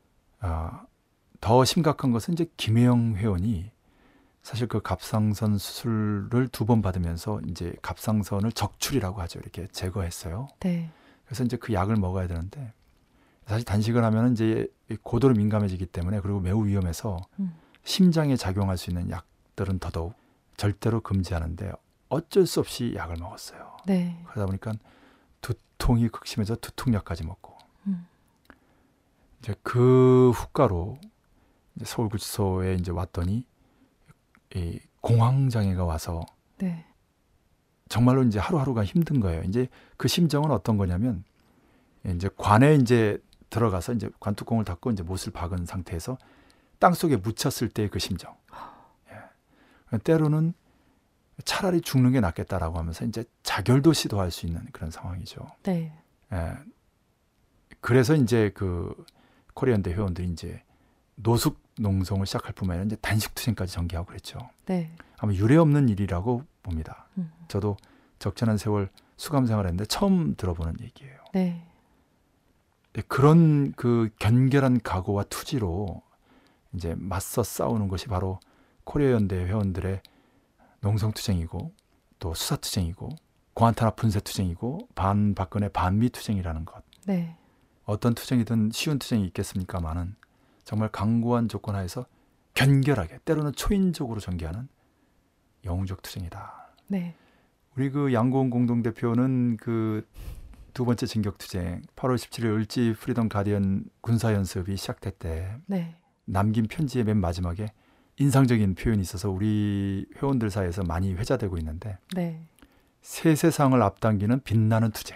더 심각한 것은 이제 김혜영 회원이 사실 그 갑상선 수술을 2번 받으면서 이제 갑상선을 적출이라고 하죠. 이렇게 제거했어요. 네. 그래서 이제 그 약을 먹어야 되는데 사실 단식을 하면 이제 고도로 민감해지기 때문에 그리고 매우 위험해서 심장에 작용할 수 있는 약들은 더더욱 절대로 금지하는데 어쩔 수 없이 약을 먹었어요. 네. 그러다 보니까 두통이 극심해서 두통약까지 먹고 이제 그 후가로 이제 서울구치소에 이제 왔더니 이 공황장애가 와서 네. 정말로 이제 하루하루가 힘든 거예요. 이제 그 심정은 어떤 거냐면 이제 관에 이제 들어가서 이제 관뚜껑을 닫고 이제 못을 박은 상태에서 땅 속에 묻혔을 때의 그 심정. 예. 때로는 차라리 죽는 게 낫겠다라고 하면서 이제 자결도 시도할 수 있는 그런 상황이죠. 네. 예. 그래서 이제 그 코리안대 회원들이 이제 노숙 농성을 시작할 뿐만 아니라 이제 단식 투쟁까지 전개하고 그랬죠. 네. 아마 유례 없는 일이라고 봅니다. 저도 적잖은 세월 수감 생활했는데 처음 들어보는 얘기예요. 네. 그런 그 견결한 각오와 투지로 이제 맞서 싸우는 것이 바로 코리아 연대 회원들의 농성투쟁이고 또 수사투쟁이고 고안탄압 분쇄투쟁이고 반박근혜 반미투쟁이라는 것. 네. 어떤 투쟁이든 쉬운 투쟁이 있겠습니까마는 정말 강고한 조건 하에서 견결하게 때로는 초인적으로 전개하는 영웅적 투쟁이다. 네. 우리 그 양고은 공동대표는 그 2번째 진격투쟁 8월 17일 을지 프리덤 가디언 군사연습이 시작될 때 네. 남긴 편지의 맨 마지막에 인상적인 표현이 있어서 우리 회원들 사이에서 많이 회자되고 있는데 네. 새 세상을 앞당기는 빛나는 투쟁.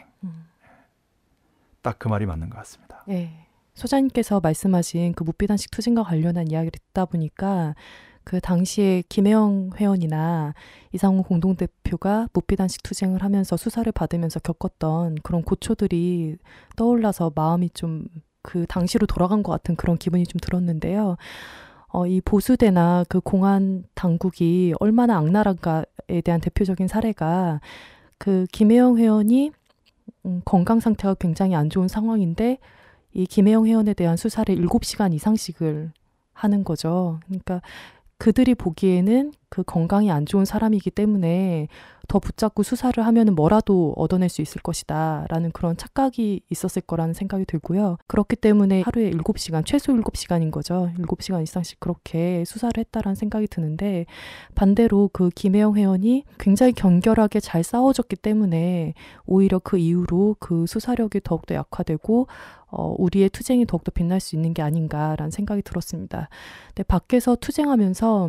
딱 그 말이 맞는 것 같습니다. 네. 소장님께서 말씀하신 그 묵비단식 투쟁과 관련한 이야기를 듣다 보니까 그 당시에 김혜영 회원이나 이상훈 공동대표가 묵비단식 투쟁을 하면서 수사를 받으면서 겪었던 그런 고초들이 떠올라서 마음이 좀 그 당시로 돌아간 것 같은 그런 기분이 좀 들었는데요. 이 보수대나 그 공안 당국이 얼마나 악랄한가에 대한 대표적인 사례가 그 김혜영 회원이 건강 상태가 굉장히 안 좋은 상황인데 이 김혜영 회원에 대한 수사를 7시간 이상씩을 하는 거죠. 그러니까 그들이 보기에는 그 건강이 안 좋은 사람이기 때문에 더 붙잡고 수사를 하면은 뭐라도 얻어낼 수 있을 것이다 라는 그런 착각이 있었을 거라는 생각이 들고요. 그렇기 때문에 하루에 7시간, 최소 7시간인 거죠. 7시간 이상씩 그렇게 수사를 했다라는 생각이 드는데 반대로 그 김혜영 회원이 굉장히 견결하게 잘 싸워줬기 때문에 오히려 그 이후로 그 수사력이 더욱더 약화되고 우리의 투쟁이 더욱더 빛날 수 있는 게 아닌가라는 생각이 들었습니다. 근데 밖에서 투쟁하면서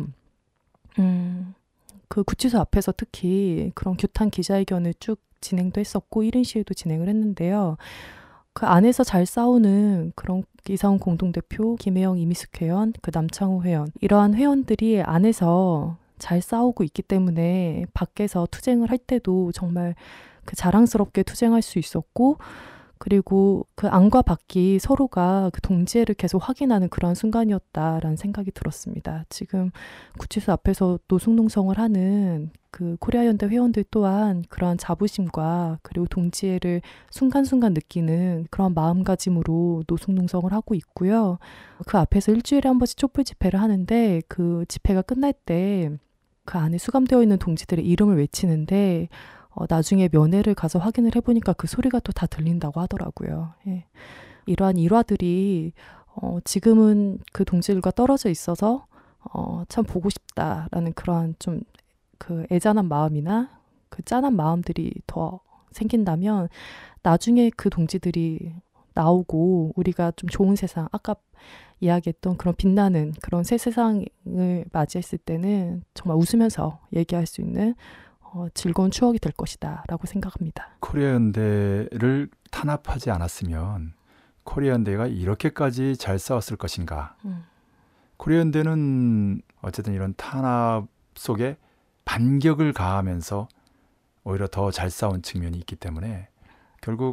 그 구치소 앞에서 특히 그런 규탄 기자회견을 쭉 진행도 했었고 1인 시위도 진행을 했는데요. 그 안에서 잘 싸우는 그런 이상훈 공동대표, 김혜영 이미숙 회원, 그 남창호 회원 이러한 회원들이 안에서 잘 싸우고 있기 때문에 밖에서 투쟁을 할 때도 정말 그 자랑스럽게 투쟁할 수 있었고 그리고 그 안과 밖이 서로가 그 동지애를 계속 확인하는 그런 순간이었다라는 생각이 들었습니다. 지금 구치소 앞에서 노숙농성을 하는 그 코리아연대 회원들 또한 그러한 자부심과 그리고 동지애를 순간순간 느끼는 그런 마음가짐으로 노숙농성을 하고 있고요. 그 앞에서 일주일에 한 번씩 촛불 집회를 하는데 그 집회가 끝날 때 그 안에 수감되어 있는 동지들의 이름을 외치는데 나중에 면회를 가서 확인을 해보니까 그 소리가 또 다 들린다고 하더라고요. 예. 이러한 일화들이 지금은 그 동지들과 떨어져 있어서 참 보고 싶다라는 그러한 좀 그 애잔한 마음이나 그 짠한 마음들이 더 생긴다면 나중에 그 동지들이 나오고 우리가 좀 좋은 세상, 아까 이야기했던 그런 빛나는 그런 새 세상을 맞이했을 때는 정말 웃으면서 얘기할 수 있는 즐거운 추억이 될 것이다 라고 생각합니다. 코리아 연대를 탄압하지 않았으면 코리아 연대가 이렇게까지 잘 싸웠을 것인가. 코리아 연대는 어쨌든 이런 탄압 속에 반격을 가하면서 오히려 더 잘 싸운 측면이 있기 때문에 결국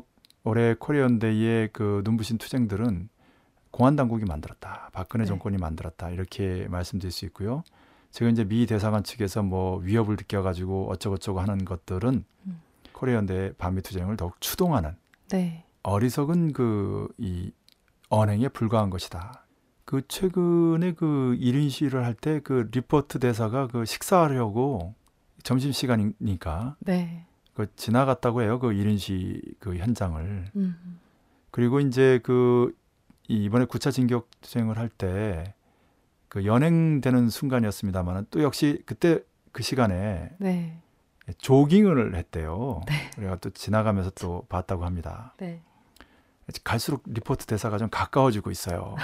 올해 코리아연대의 그 눈부신 투쟁들은 공안 당국이 만들었다, 박근혜 네. 정권이 만들었다, 이렇게 말씀드릴 수 있고요. 지금 이제 미 대사관 측에서 뭐 위협을 느껴가지고 어쩌고저쩌고 하는 것들은 코리아연대의 반미 투쟁을 더욱 추동하는 네. 어리석은 이 언행에 불과한 것이다. 그 최근에 그 1인 시위를 할 때 그 리포트 대사가 그 식사하려고 점심 시간이니까 네. 그 지나갔다고 해요. 그 1인 시위 그 현장을. 음. 그리고 이제 그 이번에 9차 진격 투쟁을 할 때 그 연행되는 순간이었습니다만 또 역시 그때 그 시간에 네. 조깅을 했대요. 네. 우리가 또 지나가면서 또 봤다고 합니다. 네. 갈수록 리포트 대사가 좀 가까워지고 있어요.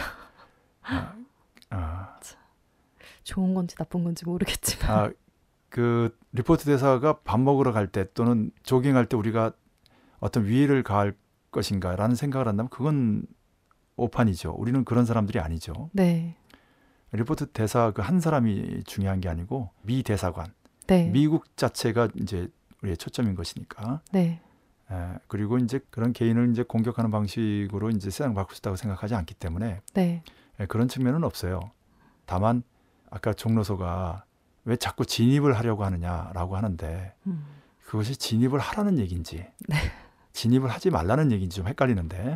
좋은 건지 나쁜 건지 모르겠지만. 그 리포트 대사가 밥 먹으러 갈 때 또는 조깅할 때 우리가 어떤 위해를 가할 것인가라는 생각을 한다면 그건 오판이죠. 우리는 그런 사람들이 아니죠. 네. 리포트 대사 그 한 사람이 중요한 게 아니고 미 대사관, 네. 미국 자체가 이제 우리의 초점인 것이니까. 네. 그리고 이제 그런 개인을 이제 공격하는 방식으로 이제 세상을 바꿀 수 있다고 생각하지 않기 때문에 네. 그런 측면은 없어요. 다만 아까 종로소가 왜 자꾸 진입을 하려고 하느냐라고 하는데 그것이 진입을 하라는 얘기인지 네. 진입을 하지 말라는 얘기인지 좀 헷갈리는데.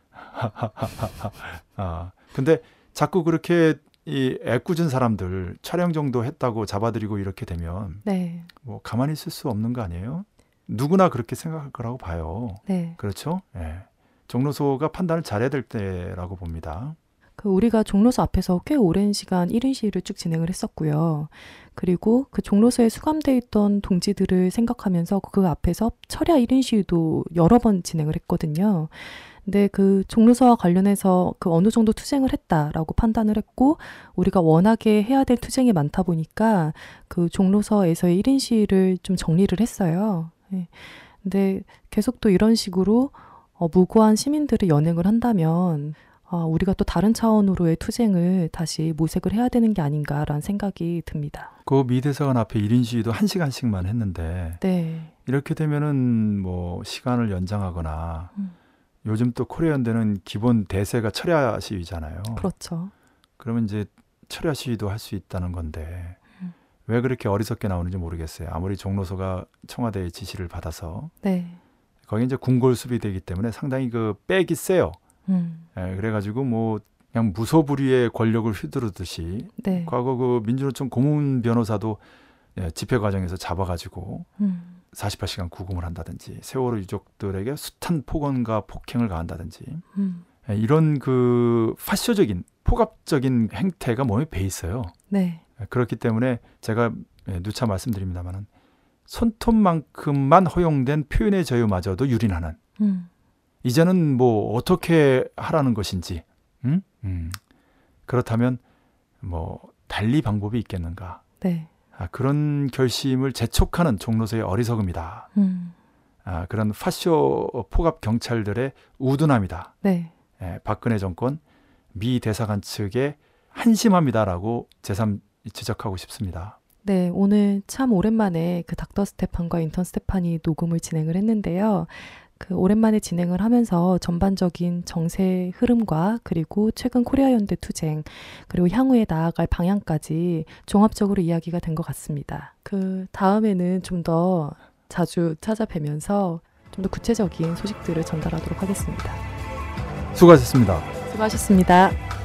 근데 자꾸 그렇게 이 애꿎은 사람들 촬영 정도 했다고 잡아들이고 이렇게 되면 네. 뭐 가만히 있을 수 없는 거 아니에요? 누구나 그렇게 생각할 거라고 봐요. 네. 그렇죠? 예. 종로소가 판단을 잘해야 될 때라고 봅니다. 그 우리가 종로소 앞에서 꽤 오랜 시간 1인 시위를 쭉 진행을 했었고요. 그리고 그 종로소에 수감돼 있던 동지들을 생각하면서 그 앞에서 철야 1인 시위도 여러 번 진행을 했거든요. 근데 그 종로소와 관련해서 그 어느 정도 투쟁을 했다라고 판단을 했고 우리가 워낙에 해야 될 투쟁이 많다 보니까 그 종로서에서의 1인 시위를 좀 정리를 했어요. 네. 근데 계속 또 이런 식으로 무고한 시민들을 연행을 한다면 우리가 또 다른 차원으로의 투쟁을 다시 모색을 해야 되는 게 아닌가라는 생각이 듭니다. 그 미 대사관 앞에 1인 시위도 1시간씩만 했는데 네. 이렇게 되면은 뭐 시간을 연장하거나 요즘 또 코리아연대는 기본 대세가 철야 시위잖아요. 그렇죠. 그러면 이제 철야 시위도 할 수 있다는 건데 왜 그렇게 어리석게 나오는지 모르겠어요. 아무리 종로소가 청와대의 지시를 받아서 네. 거기 이제 궁궐 수비되기 때문에 상당히 그 백이 세요. 그래가지고 뭐 그냥 무소불위의 권력을 휘두르듯이 네. 과거 그 민주노총 고문 변호사도 집회 과정에서 잡아가지고 48시간 구금을 한다든지 세월호 유족들에게 숱한 폭언과 폭행을 가한다든지 이런 그 파쇼적인 폭압적인 행태가 몸에 배 있어요. 네. 그렇기 때문에 제가 누차 말씀드립니다만은 손톱만큼만 허용된 표현의 자유마저도 유린하는 이제는 뭐 어떻게 하라는 것인지 그렇다면 뭐 달리 방법이 있겠는가. 네. 그런 결심을 재촉하는 종로소의 어리석음이다. 그런 파쇼 폭압 경찰들의 우둔함이다. 네. 박근혜 정권 미 대사관 측에 한심합니다라고 재삼 지적하고 싶습니다. 네, 오늘 참 오랜만에 그 닥터 스테판과 인턴 스테판이 녹음을 진행을 했는데요. 그 오랜만에 진행을 하면서 전반적인 정세 흐름과 그리고 최근 코리아 연대 투쟁 그리고 향후에 나아갈 방향까지 종합적으로 이야기가 된 것 같습니다. 그 다음에는 좀 더 자주 찾아뵈면서 좀 더 구체적인 소식들을 전달하도록 하겠습니다. 수고하셨습니다. 수고하셨습니다.